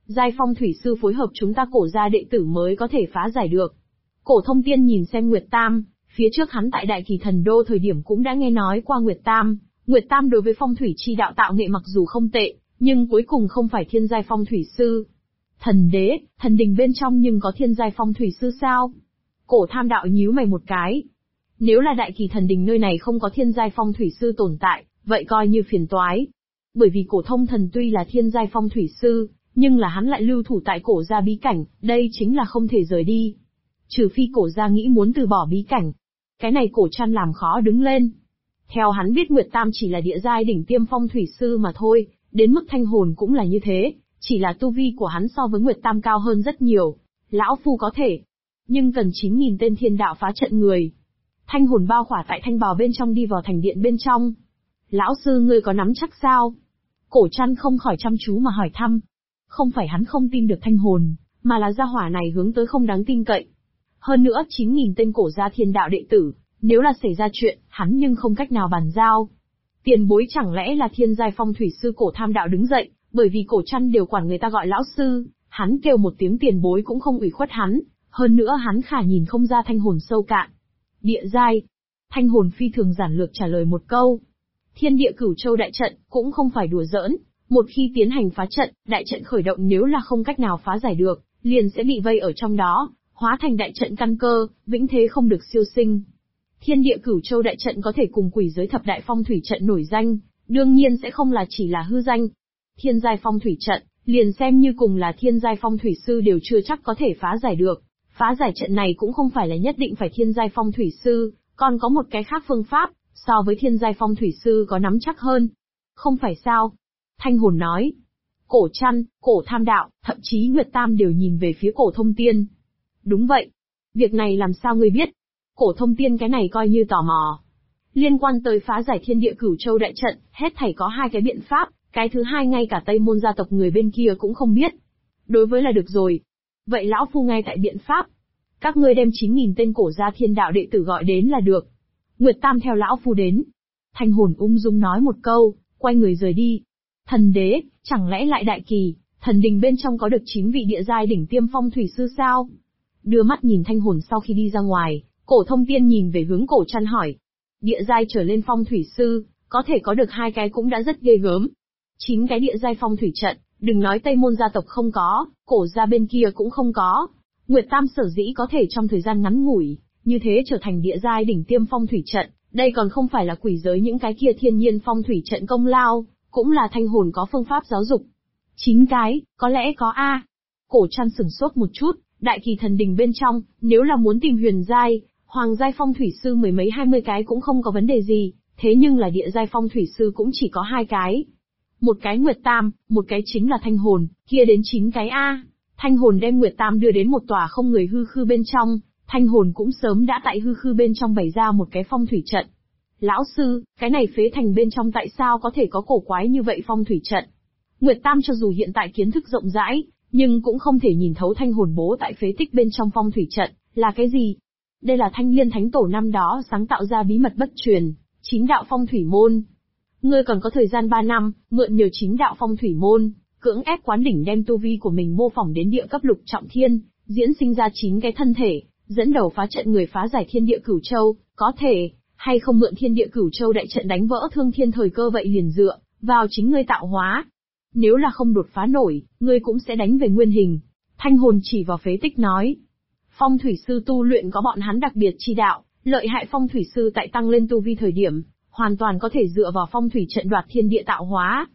giai phong thủy sư phối hợp chúng ta cổ gia đệ tử mới có thể phá giải được. Cổ Thông Tiên nhìn xem Nguyệt Tam, phía trước hắn tại Đại Kỳ Thần Đô thời điểm cũng đã nghe nói qua Nguyệt Tam. Nguyệt Tam đối với phong thủy chi đạo tạo nghệ mặc dù không tệ, nhưng cuối cùng không phải thiên giai phong thủy sư. Thần đế, thần đình bên trong nhưng có thiên giai phong thủy sư sao? Cổ Tham Đạo nhíu mày một cái. Nếu là Đại Kỳ Thần Đình nơi này không có thiên giai phong thủy sư tồn tại, vậy coi như phiền toái. Bởi vì Cổ Thông Thần tuy là thiên giai phong thủy sư, nhưng là hắn lại lưu thủ tại cổ gia bí cảnh, đây chính là không thể rời đi. Trừ phi cổ gia nghĩ muốn từ bỏ bí cảnh. Cái này Cổ Trăn làm khó đứng lên. Theo hắn biết Nguyệt Tam chỉ là địa giai đỉnh tiêm phong thủy sư mà thôi, đến mức thanh hồn cũng là như thế, chỉ là tu vi của hắn so với Nguyệt Tam cao hơn rất nhiều. Lão phu có thể, nhưng cần 9.000 tên thiên đạo phá trận người. Thanh hồn bao khỏa tại thanh bào bên trong đi vào thành điện bên trong. Lão sư ngươi có nắm chắc sao? Cổ Trăn không khỏi chăm chú mà hỏi thăm. Không phải hắn không tin được thanh hồn, mà là gia hỏa này hướng tới không đáng tin cậy. Hơn nữa 9.000 tên cổ gia thiên đạo đệ tử, nếu là xảy ra chuyện, hắn nhưng không cách nào bàn giao. Tiền bối chẳng lẽ là thiên giai phong thủy sư Cổ Tham Đạo đứng dậy, bởi vì Cổ Trăn đều quản người ta gọi lão sư, hắn kêu một tiếng tiền bối cũng không ủy khuất hắn, hơn nữa hắn khả nhìn không ra thanh hồn sâu cạn. Địa giai. Thanh hồn phi thường giản lược trả lời một câu. Thiên địa cửu châu đại trận, cũng không phải đùa giỡn, một khi tiến hành phá trận, đại trận khởi động nếu là không cách nào phá giải được, liền sẽ bị vây ở trong đó, hóa thành đại trận căn cơ, vĩnh thế không được siêu sinh. Thiên địa cửu châu đại trận có thể cùng quỷ giới thập đại phong thủy trận nổi danh, đương nhiên sẽ không là chỉ là hư danh. Thiên giai phong thủy trận, liền xem như cùng là thiên giai phong thủy sư đều chưa chắc có thể phá giải được. Phá giải trận này cũng không phải là nhất định phải thiên giai phong thủy sư, còn có một cái khác phương pháp, so với thiên giai phong thủy sư có nắm chắc hơn. Không phải sao? Thanh hồn nói. Cổ Trăn, Cổ Tham Đạo, thậm chí Nguyệt Tam đều nhìn về phía Cổ Thông Tiên. Đúng vậy. Việc này làm sao ngươi biết? Cổ Thông Tiên cái này coi như tò mò. Liên quan tới phá giải thiên địa cửu châu đại trận, hết thảy có hai cái biện pháp, cái thứ hai ngay cả Tây Môn gia tộc người bên kia cũng không biết. Đối với là được rồi. Vậy lão phu ngay tại biện pháp. Các ngươi đem 9.000 tên cổ gia thiên đạo đệ tử gọi đến là được. Nguyệt Tam theo lão phu đến. Thanh hồn ung dung nói một câu, quay người rời đi. Thần đế, chẳng lẽ lại Đại Kỳ, thần đình bên trong có được 9 vị địa giai đỉnh tiêm phong thủy sư sao? Đưa mắt nhìn thanh hồn sau khi đi ra ngoài, Cổ Thông Tiên nhìn về hướng Cổ Trăn hỏi. Địa giai trở lên phong thủy sư, có thể có được 2 cái cũng đã rất ghê gớm. 9 cái địa giai phong thủy trận, đừng nói Tây Môn gia tộc không có, cổ gia bên kia cũng không có. Nguyệt Tam sở dĩ có thể trong thời gian ngắn ngủi, như thế trở thành địa giai đỉnh tiêm phong thủy trận, đây còn không phải là quỷ giới những cái kia thiên nhiên phong thủy trận công lao, cũng là thanh hồn có phương pháp giáo dục. 9 cái, có lẽ có a. Cổ Trăn sửng sốt một chút, Đại Kỳ Thần Đình bên trong, nếu là muốn tìm huyền giai, hoàng giai phong thủy sư mười mấy 20 cái cũng không có vấn đề gì, thế nhưng là địa giai phong thủy sư cũng chỉ có 2 cái. Một cái Nguyệt Tam, một cái chính là thanh hồn, kia đến 9 cái a. Thanh hồn đem Nguyệt Tam đưa đến một tòa không người hư khư bên trong, thanh hồn cũng sớm đã tại hư khư bên trong bày ra một cái phong thủy trận. Lão sư, cái này phế thành bên trong tại sao có thể có cổ quái như vậy phong thủy trận? Nguyệt Tam cho dù hiện tại kiến thức rộng rãi, nhưng cũng không thể nhìn thấu thanh hồn bố tại phế tích bên trong phong thủy trận, là cái gì? Đây là Thanh Liên Thánh Tổ năm đó sáng tạo ra bí mật bất truyền, 9 đạo phong thủy môn. Ngươi còn có thời gian 3 năm, mượn nhờ 9 đạo phong thủy môn, cưỡng ép quán đỉnh đem tu vi của mình mô phỏng đến địa cấp lục trọng thiên, diễn sinh ra 9 cái thân thể, dẫn đầu phá trận người phá giải thiên địa cửu châu, có thể, hay không mượn thiên địa cửu châu đại trận đánh vỡ thương thiên thời cơ vậy liền dựa vào chính ngươi tạo hóa. Nếu là không đột phá nổi, ngươi cũng sẽ đánh về nguyên hình. Thanh hồn chỉ vào phế tích nói. Phong thủy sư tu luyện có bọn hắn đặc biệt chi đạo, lợi hại phong thủy sư tại tăng lên tu vi thời điểm, hoàn toàn có thể dựa vào phong thủy trận đoạt thiên địa tạo hóa.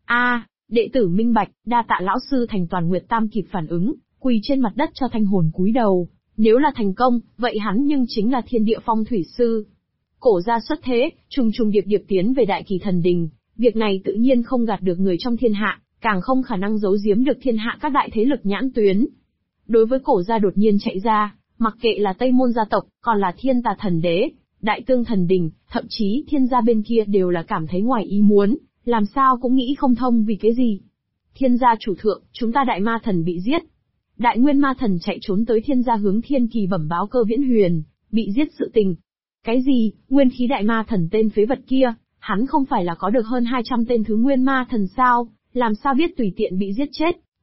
Đệ tử minh bạch, đa tạ lão sư. Thành Toàn Nguyệt Tam kịp phản ứng, quỳ trên mặt đất cho thanh hồn cúi đầu. Nếu là thành công, vậy hắn nhưng chính là thiên địa phong thủy sư. Cổ gia xuất thế, trùng trùng điệp điệp tiến về Đại Kỳ Thần Đình, việc này tự nhiên không gạt được người trong thiên hạ, càng không khả năng giấu giếm được thiên hạ các đại thế lực nhãn tuyến. Đối với cổ gia đột nhiên chạy ra, mặc kệ là Tây Môn gia tộc, còn là Thiên Tà Thần Đế, Đại Tương Thần Đình, thậm chí thiên gia bên kia đều là cảm thấy ngoài ý muốn, làm sao cũng nghĩ không thông vì cái gì. Thiên gia chủ thượng, chúng ta Đại Ma Thần bị giết. Đại Nguyên Ma Thần chạy trốn tới thiên gia hướng Thiên Kỳ bẩm báo Cơ Viễn Huyền, bị giết sự tình. Cái gì, nguyên khí Đại Ma Thần tên phế vật kia, hắn không phải là có được hơn 200 tên thứ Nguyên Ma Thần sao, làm sao biết tùy tiện bị giết chết.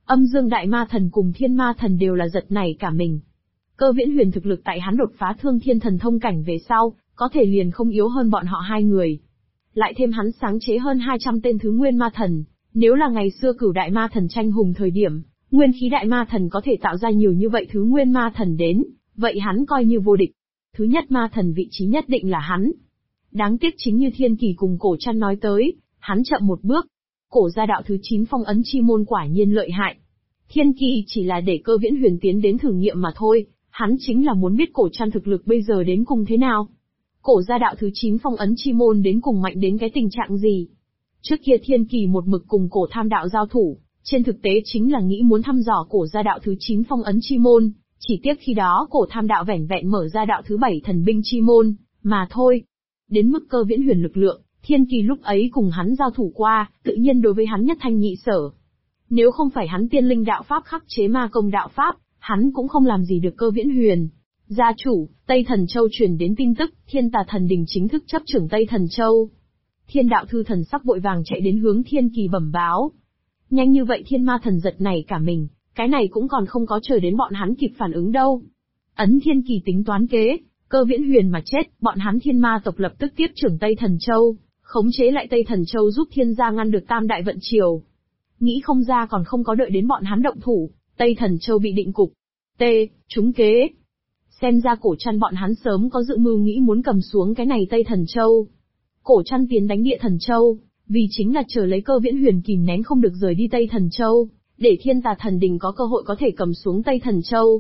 Âm Dương Đại Ma Thần cùng Thiên Ma Thần đều là giật nảy cả mình. Cơ Viễn Huyền thực lực tại hắn đột phá Thương Thiên Thần Thông cảnh về sau, có thể liền không yếu hơn bọn họ hai người. Lại thêm hắn sáng chế hơn 200 tên thứ nguyên ma thần, nếu là ngày xưa Cửu Đại Ma Thần tranh hùng thời điểm, nguyên khí Đại Ma Thần có thể tạo ra nhiều như vậy thứ nguyên ma thần đến, vậy hắn coi như vô địch. Thứ nhất ma thần vị trí nhất định là hắn. Đáng tiếc chính như Thiên Kỳ cùng Cổ Trăn nói tới, hắn chậm một bước. Cổ gia đạo thứ 9 phong ấn chi môn quả nhiên lợi hại. Thiên Kỳ chỉ là để Cơ Viễn Huyền tiến đến thử nghiệm mà thôi, hắn chính là muốn biết Cổ Trăn thực lực bây giờ đến cùng thế nào. Cổ gia đạo thứ 9 phong ấn chi môn đến cùng mạnh đến cái tình trạng gì. Trước kia Thiên Kỳ một mực cùng Cổ Tham đạo giao thủ, trên thực tế chính là nghĩ muốn thăm dò Cổ gia đạo thứ 9 phong ấn chi môn, chỉ tiếc khi đó Cổ Tham đạo vẻn vẹn mở ra đạo thứ 7 thần binh chi môn, mà thôi. Đến mức Cơ Viễn Huyền lực lượng, Thiên Kỳ lúc ấy cùng hắn giao thủ qua, tự nhiên đối với hắn nhất thanh nhị sở. Nếu không phải hắn tiên linh đạo pháp khắc chế ma công đạo pháp, hắn cũng không làm gì được Cơ Viễn Huyền. Gia chủ, Tây Thần Châu truyền đến tin tức, Thiên Tà Thần Đình chính thức chấp trưởng Tây Thần Châu. Thiên đạo thư thần sắc vội vàng chạy đến hướng Thiên Kỳ bẩm báo. Nhanh như vậy Thiên Ma Thần giật nảy cả mình, cái này cũng còn không có chờ đến bọn hắn kịp phản ứng đâu. Ấn Thiên Kỳ tính toán kế, Cơ Viễn Huyền mà chết, bọn hắn Thiên Ma tộc lập tức tiếp trưởng Tây Thần Châu, khống chế lại Tây Thần Châu giúp Thiên gia ngăn được Tam Đại Vận Triều. Nghĩ không ra còn không có đợi đến bọn hắn động thủ, Tây Thần Châu bị định cục. Trúng kế. Xem ra Cổ Trăn bọn hắn sớm có dự mưu nghĩ muốn cầm xuống cái này Tây Thần Châu. Cổ Trăn tiến đánh Địa Thần Châu, vì chính là chờ lấy Cơ Viễn Huyền kìm nén không được rời đi Tây Thần Châu, để Thiên Tà Thần Đình có cơ hội có thể cầm xuống Tây Thần Châu.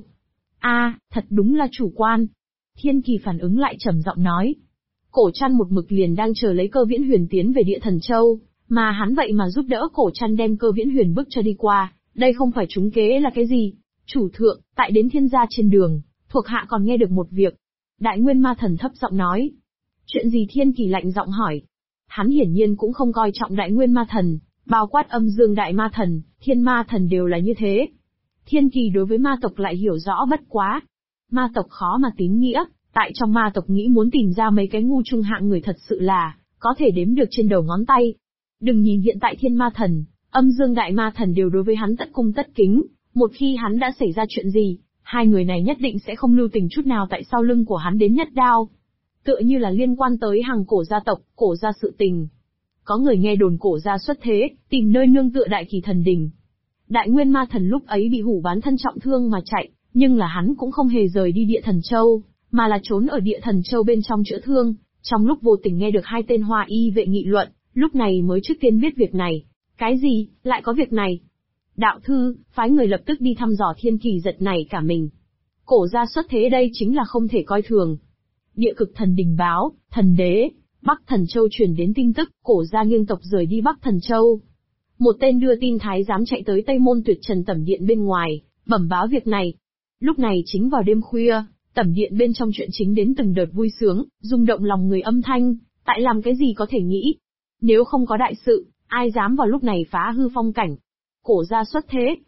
Thật đúng là chủ quan. Thiên Kỳ phản ứng lại trầm giọng nói. Cổ Trăn một mực liền đang chờ lấy Cơ Viễn Huyền tiến về Địa Thần Châu, mà hắn vậy mà giúp đỡ Cổ Trăn đem Cơ Viễn Huyền bước cho đi qua, đây không phải trúng kế là cái gì? Chủ thượng, tại đến Thiên gia trên đường, thuộc hạ còn nghe được một việc. Đại Nguyên Ma Thần thấp giọng nói. Chuyện gì? Thiên Kỳ lạnh giọng hỏi. Hắn hiển nhiên cũng không coi trọng Đại Nguyên Ma Thần, bao quát Âm Dương Đại Ma Thần, Thiên Ma Thần đều là như thế. Thiên Kỳ đối với ma tộc lại hiểu rõ bất quá. Ma tộc khó mà tín nghĩa, tại trong ma tộc nghĩ muốn tìm ra mấy cái ngu trung hạng người thật sự là có thể đếm được trên đầu ngón tay. Đừng nhìn hiện tại Thiên Ma Thần, Âm Dương Đại Ma Thần đều đối với hắn tất cung tất kính, một khi hắn đã xảy ra chuyện gì, hai người này nhất định sẽ không lưu tình chút nào tại sau lưng của hắn đến nhất đao. Tựa như là liên quan tới hàng Cổ gia tộc, Cổ gia sự tình. Có người nghe đồn Cổ gia xuất thế, tìm nơi nương tựa Đại Kỳ Thần Đình. Đại Nguyên Ma Thần lúc ấy bị hủ bán thân trọng thương mà chạy, nhưng là hắn cũng không hề rời đi Địa Thần Châu, mà là trốn ở Địa Thần Châu bên trong chữa thương. Trong lúc vô tình nghe được hai tên Hoa Y vệ nghị luận, lúc này mới trước tiên biết việc này. Cái gì, lại có việc này? Đạo thư, phái người lập tức đi thăm dò. Thiên Kỳ giật nảy cả mình. Cổ gia xuất thế đây chính là không thể coi thường. Địa Cực Thần Đình báo, thần đế, Bắc Thần Châu truyền đến tin tức, Cổ gia nghiêng tộc rời đi Bắc Thần Châu. Một tên đưa tin thái giám chạy tới Tây Môn Tuyệt Trần Tẩm Điện bên ngoài, bẩm báo việc này. Lúc này chính vào đêm khuya, Tẩm Điện bên trong chuyện chính đến từng đợt vui sướng, rung động lòng người âm thanh, tại làm cái gì có thể nghĩ. Nếu không có đại sự, ai dám vào lúc này phá hư phong cảnh. Cổ gia xuất thế,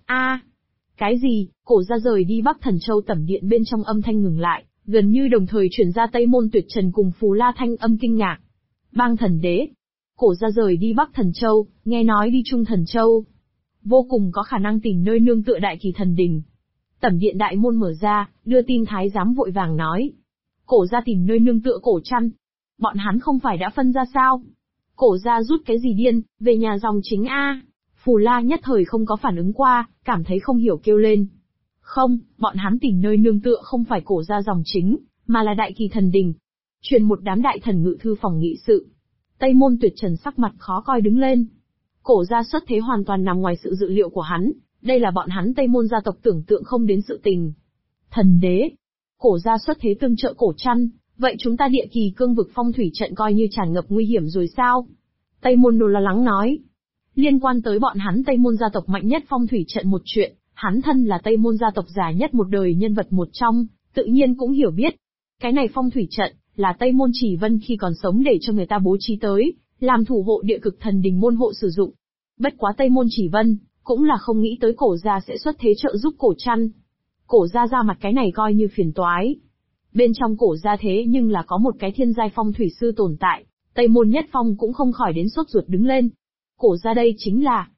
cái gì? Cổ gia rời đi Bắc Thần Châu. Tẩm Điện bên trong âm thanh ngừng lại, gần như đồng thời truyền ra Tây Môn Tuyệt Trần cùng Phù La thanh âm kinh ngạc. Bang thần đế. Cổ gia rời đi Bắc Thần Châu, nghe nói đi Trung Thần Châu. Vô cùng có khả năng tìm nơi nương tựa Đại Kỳ Thần Đình. Tẩm Điện đại môn mở ra, đưa tin thái giám vội vàng nói. Cổ gia tìm nơi nương tựa Cổ Trăn. Bọn hắn không phải đã phân ra sao? Cổ gia rút cái gì điên, về nhà dòng chính a? Phù La nhất thời không có phản ứng qua, cảm thấy không hiểu kêu lên. Không, bọn hắn tìm nơi nương tựa không phải Cổ gia dòng chính, mà là Đại Kỳ Thần Đình. Truyền một đám đại thần ngự thư phòng nghị sự. Tây Môn Tuyệt Trần sắc mặt khó coi đứng lên. Cổ gia xuất thế hoàn toàn nằm ngoài sự dự liệu của hắn, đây là bọn hắn Tây Môn gia tộc tưởng tượng không đến sự tình. Thần đế, Cổ gia xuất thế tương trợ Cổ Trăn, vậy chúng ta Địa Kỳ cương vực phong thủy trận coi như tràn ngập nguy hiểm rồi sao? Tây Môn Đồ lo lắng nói. Liên quan tới bọn hắn Tây Môn gia tộc mạnh nhất phong thủy trận một chuyện, hắn thân là Tây Môn gia tộc già nhất một đời nhân vật một trong, tự nhiên cũng hiểu biết. Cái này phong thủy trận, là Tây Môn Chỉ Vân khi còn sống để cho người ta bố trí tới, làm thủ hộ Địa Cực Thần Đình môn hộ sử dụng. Bất quá Tây Môn Chỉ Vân, cũng là không nghĩ tới Cổ gia sẽ xuất thế trợ giúp Cổ Trăn. Cổ gia ra mặt cái này coi như phiền toái. Bên trong Cổ gia thế nhưng là có một cái thiên giai phong thủy sư tồn tại, Tây Môn Nhất Phong cũng không khỏi đến sốt ruột đứng lên. Cổ gia đây chính là,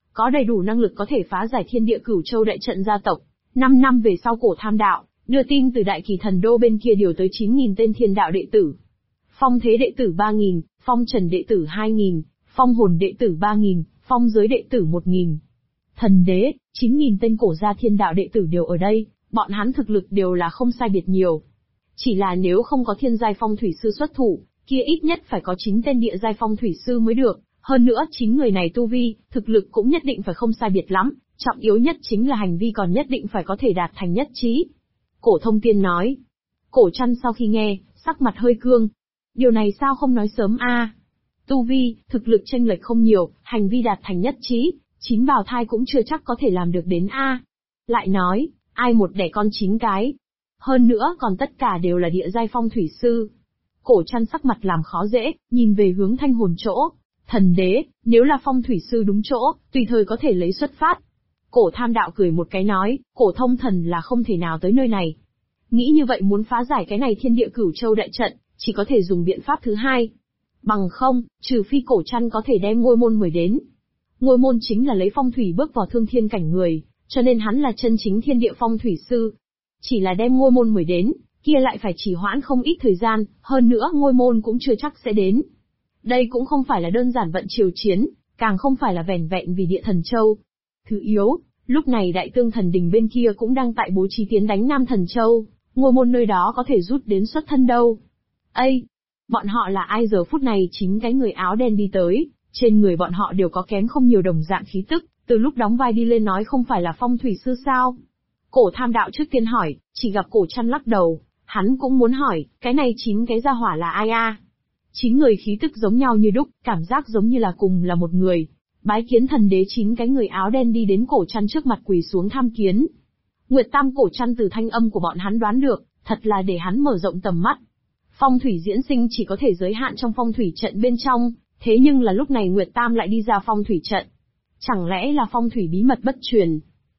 có đầy đủ năng lực có thể phá giải thiên địa cửu châu đại trận gia tộc. 5 năm về sau Cổ Tham Đạo đưa tin từ Đại Kỳ Thần Đô bên kia điều tới 9.000 tên thiên đạo đệ tử. Phong thế đệ tử 3.000, phong trần đệ tử 2.000, phong hồn đệ tử 3.000, phong giới đệ tử 1.000. Thần đế, 9.000 tên cổ gia thiên đạo đệ tử đều ở đây, bọn hắn thực lực đều là không sai biệt nhiều. Chỉ là nếu không có thiên giai phong thủy sư xuất thủ, kia ít nhất phải có 9 tên địa giai phong thủy sư mới được, hơn nữa 9 người này tu vi, thực lực cũng nhất định phải không sai biệt lắm, trọng yếu nhất chính là hành vi còn nhất định phải có thể đạt thành nhất trí. Cổ Thông Tiên nói. Cổ Trăn sau khi nghe, sắc mặt hơi cương. Điều này sao không nói sớm a? Tu vi, thực lực chênh lệch không nhiều, hành vi đạt thành nhất trí, 9 bào thai cũng chưa chắc có thể làm được đến a. Lại nói, ai một đẻ con 9 cái. Hơn nữa còn tất cả đều là địa giai phong thủy sư. Cổ Trăn sắc mặt làm khó dễ, nhìn về hướng Thanh Hồn chỗ. Thần đế, nếu là phong thủy sư đúng chỗ, tùy thời có thể lấy xuất phát. Cổ Tham Đạo cười một cái nói, Cổ Thông Thần là không thể nào tới nơi này. Nghĩ như vậy muốn phá giải cái này thiên địa cửu châu đại trận, chỉ có thể dùng biện pháp thứ hai. Bằng không, trừ phi Cổ Trăn có thể đem ngôi môn mời đến. Ngôi môn chính là lấy phong thủy bước vào thương thiên cảnh người, cho nên hắn là chân chính thiên địa phong thủy sư. Chỉ là đem ngôi môn mời đến, kia lại phải trì hoãn không ít thời gian, hơn nữa ngôi môn cũng chưa chắc sẽ đến. Đây cũng không phải là đơn giản vận triều chiến, càng không phải là vẻn vẹn vì địa thần châu. Thứ yếu, lúc này Đại Tương Thần Đình bên kia cũng đang tại bố trí tiến đánh Nam Thần Châu, ngôi môn nơi đó có thể rút đến xuất thân đâu. Ây! Bọn họ là ai giờ phút này chính cái người áo đen đi tới, trên người bọn họ đều có kém không nhiều đồng dạng khí tức, từ lúc đóng vai đi lên nói không phải là phong thủy sư sao. Cổ Tham Đạo trước tiên hỏi, chỉ gặp Cổ Trăn lắc đầu, hắn cũng muốn hỏi, cái này 9 cái gia hỏa là ai a? 9 người khí tức giống nhau như đúc, cảm giác giống như là cùng là một người. Bái kiến thần đế 9 cái người áo đen đi đến Cổ Trăn trước mặt quỳ xuống tham kiến. Nguyệt Tam Cổ Trăn từ thanh âm của bọn hắn đoán được, thật là để hắn mở rộng tầm mắt. Phong thủy diễn sinh chỉ có thể giới hạn trong phong thủy trận bên trong, thế nhưng là lúc này Nguyệt Tam lại đi ra phong thủy trận. Chẳng lẽ là phong thủy bí mật bất truyền?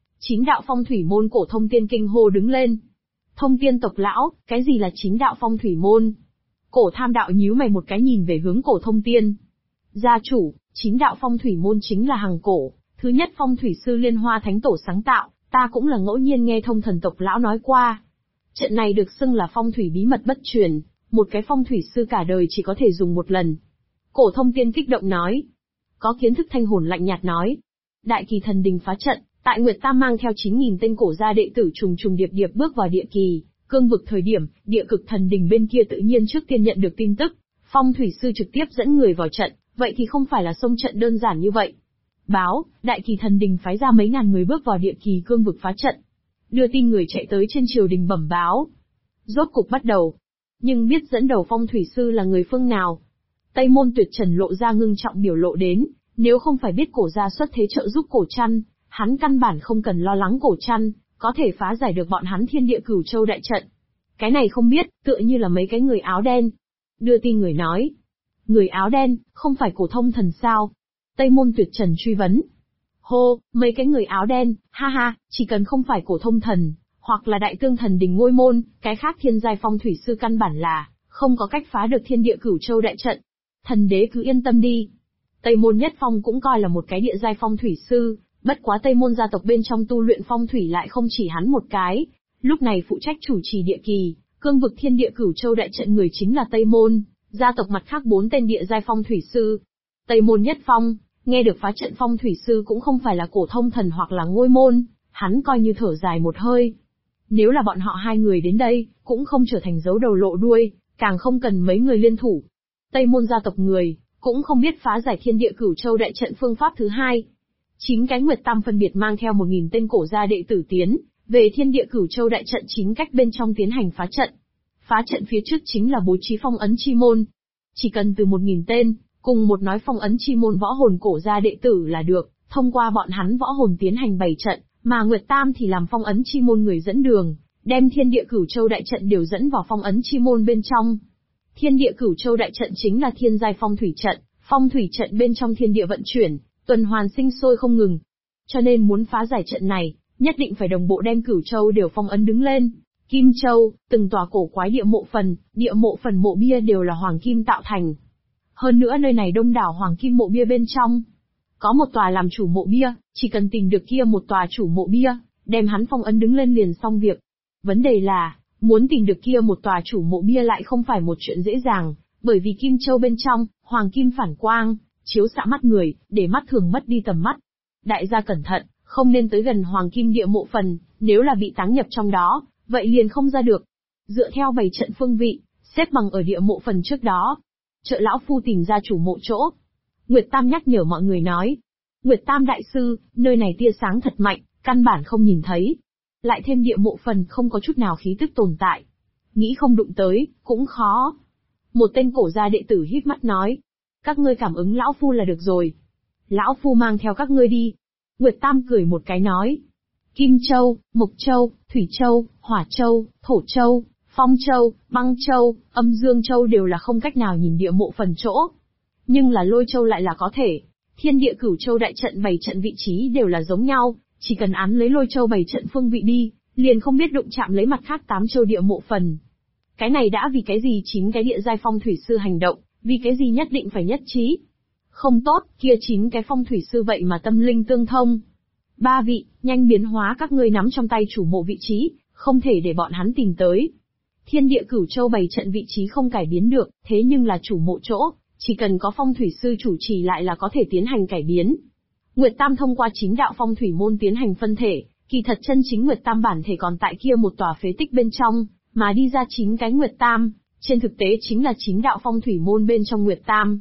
9 đạo phong thủy môn Cổ Thông Tiên kinh hô đứng lên. Thông Tiên tộc lão, cái gì là 9 đạo phong thủy môn? Cổ Tham Đạo nhíu mày một cái nhìn về hướng Cổ Thông Tiên. Gia chủ, 9 đạo phong thủy môn chính là hằng cổ, thứ nhất phong thủy sư Liên Hoa Thánh Tổ sáng tạo, ta cũng là ngẫu nhiên nghe Thông Thần tộc lão nói qua. Trận này được xưng là phong thủy bí mật bất truyền, một cái phong thủy sư cả đời chỉ có thể dùng một lần. Cổ Thông Tiên kích động nói. Có kiến thức Thanh Hồn lạnh nhạt nói. Đại Kỳ Thần Đình phá trận, tại Nguyệt Tam mang theo 9.000 tên cổ gia đệ tử trùng trùng điệp điệp bước vào địa kỳ, cương vực thời điểm, địa cực thần đình bên kia tự nhiên trước tiên nhận được tin tức, phong thủy sư trực tiếp dẫn người vào trận, vậy thì không phải là xông trận đơn giản như vậy. Báo, Đại Kỳ Thần Đình phái ra mấy ngàn người bước vào địa kỳ cương vực phá trận. Đưa tin người chạy tới trên triều đình bẩm báo. Rốt cục bắt đầu. Nhưng biết dẫn đầu phong thủy sư là người phương nào? Tây Môn Tuyệt Trần lộ ra ngưng trọng biểu lộ đến, nếu không phải biết Cổ gia xuất thế trợ giúp Cổ Trăn, hắn căn bản không cần lo lắng Cổ Trăn có thể phá giải được bọn hắn thiên địa cửu châu đại trận. Cái này không biết, tựa như là mấy cái người áo đen. Đưa tin người nói. Người áo đen, không phải Cổ Thông Thần sao? Tây Môn Tuyệt Trần truy vấn. Hô, mấy cái người áo đen, ha ha, chỉ cần không phải Cổ Thông Thần, hoặc là Đại Tương Thần Đình ngôi môn, cái khác thiên giai phong thủy sư căn bản là không có cách phá được thiên địa cửu châu đại trận. Thần đế cứ yên tâm đi. Tây Môn Nhất Phong cũng coi là một cái địa giai phong thủy sư, bất quá Tây Môn gia tộc bên trong tu luyện phong thủy lại không chỉ hắn một cái. Lúc này phụ trách chủ trì địa kỳ, cương vực thiên địa cửu châu đại trận người chính là Tây Môn, gia tộc mặt khác 4 tên địa giai phong thủy sư. Tây Môn Nhất Phong, nghe được phá trận phong thủy sư cũng không phải là Cổ Thông Thần hoặc là ngôi môn, hắn coi như thở dài một hơi. Nếu là bọn họ hai người đến đây, cũng không trở thành dấu đầu lộ đuôi, càng không cần mấy người liên thủ. Tây Môn gia tộc người, cũng không biết phá giải thiên địa cửu châu đại trận phương pháp thứ hai. 9 cái Nguyệt Tam phân biệt mang theo 1.000 tên cổ gia đệ tử tiến về thiên địa cửu châu đại trận 9 cách bên trong tiến hành phá trận. Phá trận phía trước chính là bố trí phong ấn chi môn. Chỉ cần từ 1.000 tên, cùng một nói phong ấn chi môn võ hồn cổ gia đệ tử là được, thông qua bọn hắn võ hồn tiến hành bày trận, mà Nguyệt Tam thì làm phong ấn chi môn người dẫn đường, đem thiên địa cửu châu đại trận điều dẫn vào phong ấn chi môn bên trong. Thiên địa cửu châu đại trận chính là thiên giai phong thủy trận bên trong thiên địa vận chuyển, tuần hoàn sinh sôi không ngừng. Cho nên muốn phá giải trận này, nhất định phải đồng bộ đem cửu châu đều phong ấn đứng lên. Kim Châu, từng tòa cổ quái địa mộ phần mộ bia đều là hoàng kim tạo thành. Hơn nữa nơi này đông đảo hoàng kim mộ bia bên trong, Có một tòa làm chủ mộ bia, chỉ cần tìm được kia một tòa chủ mộ bia, đem hắn phong ấn đứng lên liền xong việc. Vấn đề là, muốn tìm được kia một tòa chủ mộ bia lại không phải một chuyện dễ dàng, bởi vì kim châu bên trong, hoàng kim phản quang, chiếu xạ mắt người, để mắt thường mất đi tầm mắt. Đại gia cẩn thận, không nên tới gần hoàng kim địa mộ phần, nếu là bị táng nhập trong đó, vậy liền không ra được. Dựa theo bày trận phương vị, xếp bằng ở địa mộ phần trước đó. Trợ lão phu tìm ra chủ mộ chỗ. Nguyệt Tam nhắc nhở mọi người nói. Nguyệt Tam đại sư, nơi này tia sáng thật mạnh, căn bản không nhìn thấy. Lại thêm địa mộ phần không có chút nào khí tức tồn tại. Nghĩ không đụng tới, cũng khó. Một tên cổ gia đệ tử híp mắt nói. Các ngươi cảm ứng lão phu là được rồi. Lão phu mang theo các ngươi đi. Nguyệt Tam cười một cái nói. Kim Châu, Mộc Châu, Thủy Châu, Hỏa Châu, Thổ Châu, Phong Châu, Băng Châu, Âm Dương Châu đều là không cách nào nhìn địa mộ phần chỗ. Nhưng là Lôi Châu lại là có thể. Thiên địa Cửu Châu đại trận bày trận vị trí đều là giống nhau, chỉ cần án lấy Lôi Châu bày trận phương vị đi, liền không biết đụng chạm lấy mặt khác 8 châu địa mộ phần. Cái này đã vì cái gì 9 cái địa giai phong thủy sư hành động, vì cái gì nhất định phải nhất trí. Không tốt, kia 9 cái phong thủy sư vậy mà tâm linh tương thông. 3 vị, nhanh biến hóa các ngươi nắm trong tay chủ mộ vị trí, không thể để bọn hắn tìm tới. Thiên địa Cửu Châu bày trận vị trí không cải biến được, thế nhưng là chủ mộ chỗ, chỉ cần có phong thủy sư chủ trì lại là có thể tiến hành cải biến. Nguyệt Tam thông qua chính đạo phong thủy môn tiến hành phân thể, kỳ thật chân chính Nguyệt Tam bản thể còn tại kia một tòa phế tích bên trong, mà đi ra 9 cái Nguyệt Tam, trên thực tế chính là chính đạo phong thủy môn bên trong Nguyệt Tam.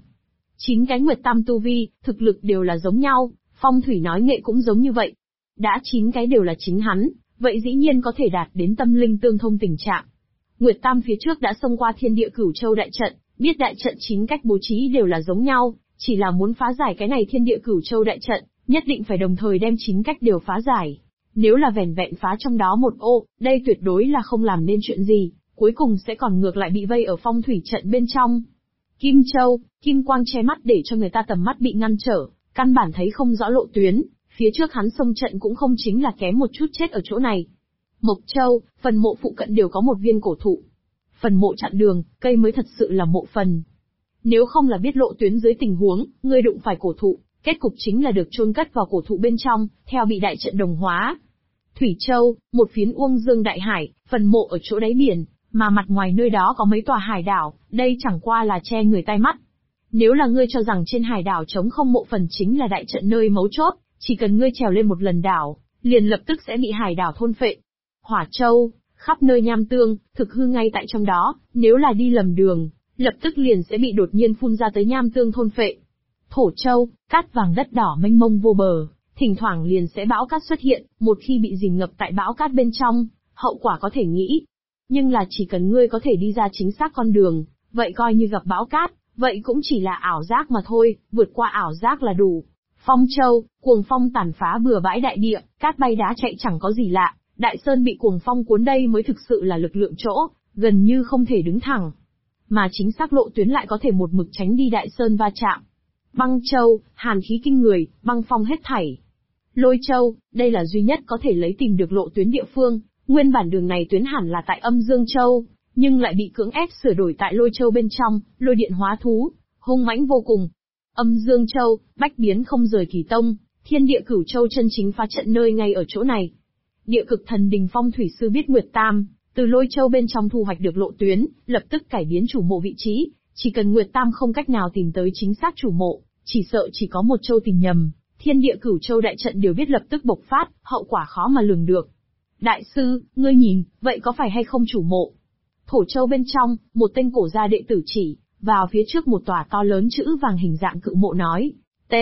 9 cái Nguyệt Tam tu vi, thực lực đều là giống nhau, phong thủy nói nghệ cũng giống như vậy. Đã 9 cái đều là chính hắn, vậy dĩ nhiên có thể đạt đến tâm linh tương thông tình trạng. Nguyệt Tam phía trước đã xông qua thiên địa Cửu Châu đại trận, biết đại trận 9 cách bố trí đều là giống nhau, chỉ là muốn phá giải cái này thiên địa Cửu Châu đại trận, nhất định phải đồng thời đem 9 cách đều phá giải. Nếu là vẻn vẹn phá trong đó một ô, đây tuyệt đối là không làm nên chuyện gì, cuối cùng sẽ còn ngược lại bị vây ở phong thủy trận bên trong. Kim Châu, kim quang che mắt để cho người ta tầm mắt bị ngăn trở, căn bản thấy không rõ lộ tuyến, phía trước hắn xông trận cũng không chính là kém một chút chết ở chỗ này. Mộc Châu, phần mộ phụ cận đều có một viên cổ thụ. Phần mộ chặn đường, cây mới thật sự là mộ phần. Nếu không là biết lộ tuyến dưới tình huống, ngươi đụng phải cổ thụ, kết cục chính là được chôn cất vào cổ thụ bên trong, theo bị đại trận đồng hóa. Thủy Châu, một phiến uông dương đại hải, phần mộ ở chỗ đáy biển, mà mặt ngoài nơi đó có mấy tòa hải đảo, đây chẳng qua là che người tai mắt. Nếu là ngươi cho rằng trên hải đảo trống không mộ phần chính là đại trận nơi mấu chốt, chỉ cần ngươi trèo lên một lần đảo, liền lập tức sẽ bị hải đảo thôn phệ. Hỏa Châu, khắp nơi nham tương, thực hư ngay tại trong đó, nếu là đi lầm đường, lập tức liền sẽ bị đột nhiên phun ra tới nham tương thôn phệ. Thổ Châu, cát vàng đất đỏ mênh mông vô bờ, thỉnh thoảng liền sẽ bão cát xuất hiện, một khi bị dìm ngập tại bão cát bên trong, hậu quả có thể nghĩ. Nhưng là chỉ cần ngươi có thể đi ra chính xác con đường, vậy coi như gặp bão cát, vậy cũng chỉ là ảo giác mà thôi, vượt qua ảo giác là đủ. Phong Châu, cuồng phong tàn phá bừa bãi đại địa, cát bay đá chạy chẳng có gì lạ, đại sơn bị cuồng phong cuốn đây mới thực sự là lực lượng chỗ, gần như không thể đứng thẳng. Mà chính xác lộ tuyến lại có thể một mực tránh đi đại sơn va chạm. Băng Châu, hàn khí kinh người, băng phong hết thảy. Lôi Châu, đây là duy nhất có thể lấy tìm được lộ tuyến địa phương, nguyên bản đường này tuyến hẳn là tại Âm Dương Châu, nhưng lại bị cưỡng ép sửa đổi tại Lôi Châu bên trong, lôi điện hóa thú, hung mãnh vô cùng. Âm Dương Châu, bách biến không rời kỳ tông, thiên địa Cửu Châu chân chính phá trận nơi ngay ở chỗ này. Địa Cực Thần Đình phong thủy sư biết Nguyệt Tam, từ Lôi Châu bên trong thu hoạch được lộ tuyến, lập tức cải biến chủ mộ vị trí, chỉ cần Nguyệt Tam không cách nào tìm tới chính xác chủ mộ, chỉ sợ chỉ có một châu tìm nhầm, thiên địa Cửu Châu đại trận đều biết lập tức bộc phát, hậu quả khó mà lường được. Đại sư, ngươi nhìn, vậy có phải hay không chủ mộ? Thổ Châu bên trong, một tên cổ gia đệ tử chỉ vào phía trước một tòa to lớn chữ vàng hình dạng cự mộ nói,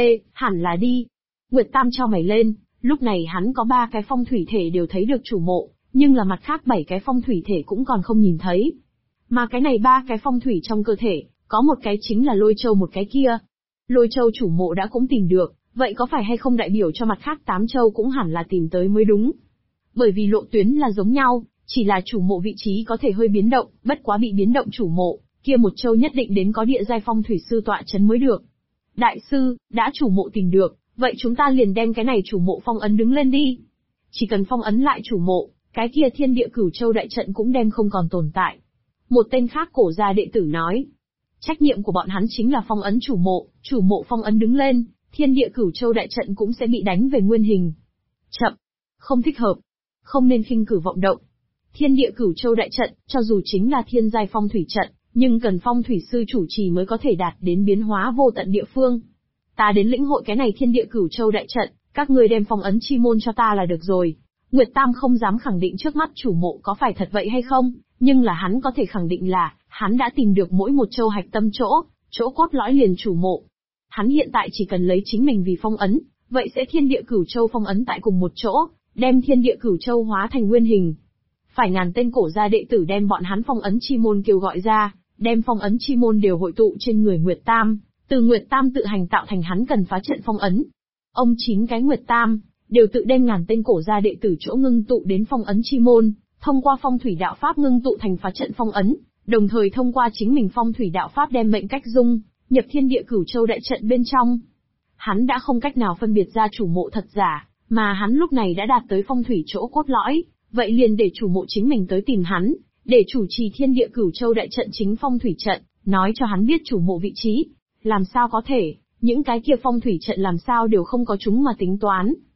hẳn là đi. Nguyệt Tam chau mày lên, lúc này hắn có 3 cái phong thủy thể đều thấy được chủ mộ, nhưng là mặt khác 7 cái phong thủy thể cũng còn không nhìn thấy. Mà cái này 3 cái phong thủy trong cơ thể, có một cái chính là Lôi Châu một cái kia. Lôi Châu chủ mộ đã cũng tìm được, vậy có phải hay không đại biểu cho mặt khác 8 châu cũng hẳn là tìm tới mới đúng. Bởi vì lộ tuyến là giống nhau, chỉ là chủ mộ vị trí có thể hơi biến động, bất quá bị biến động chủ mộ, kia một châu nhất định đến có địa giai phong thủy sư tọa chấn mới được. Đại sư, đã chủ mộ tìm được, vậy chúng ta liền đem cái này chủ mộ phong ấn đứng lên đi. Chỉ cần phong ấn lại chủ mộ, cái kia thiên địa Cửu Châu đại trận cũng đem không còn tồn tại. Một tên khác cổ gia đệ tử nói. Trách nhiệm của bọn hắn chính là phong ấn chủ mộ phong ấn đứng lên, Thiên địa Cửu Châu đại trận cũng sẽ bị đánh về nguyên hình. Chậm, không thích hợp, không nên khinh cử vọng động. Thiên địa Cửu Châu đại trận, cho dù chính là thiên giai phong thủy trận, nhưng cần phong thủy sư chủ trì mới có thể đạt đến biến hóa vô tận địa phương. Ta đến lĩnh hội cái này thiên địa Cửu Châu đại trận, các ngươi đem phong ấn chi môn cho ta là được rồi. Nguyệt Tam không dám khẳng định trước mắt chủ mộ có phải thật vậy hay không, nhưng là hắn có thể khẳng định là, hắn đã tìm được mỗi một châu hạch tâm chỗ cốt lõi liền chủ mộ. Hắn hiện tại chỉ cần lấy chính mình vì phong ấn, vậy sẽ thiên địa Cửu Châu phong ấn tại cùng một chỗ, đem thiên địa Cửu Châu hóa thành nguyên hình. Phải ngàn tên cổ gia đệ tử đem bọn hắn phong ấn chi môn kêu gọi ra, đem phong ấn chi môn đều hội tụ trên người Nguyệt Tam, từ Nguyệt Tam tự hành tạo thành hắn cần phá trận phong ấn. Ông 9 cái Nguyệt Tam, đều tự đem ngàn tên cổ gia đệ tử chỗ ngưng tụ đến phong ấn chi môn, thông qua phong thủy đạo pháp ngưng tụ thành phá trận phong ấn, đồng thời thông qua chính mình phong thủy đạo pháp đem mệnh cách dung, nhập thiên địa Cửu Châu đại trận bên trong. Hắn đã không cách nào phân biệt ra chủ mộ thật giả, mà hắn lúc này đã đạt tới phong thủy chỗ cốt lõi, vậy liền để chủ mộ chính mình tới tìm hắn, để chủ trì thiên địa Cửu Châu đại trận chính phong thủy trận, nói cho hắn biết chủ mộ vị trí. Làm sao có thể, những cái kia phong thủy trận làm sao đều không có chúng mà tính toán.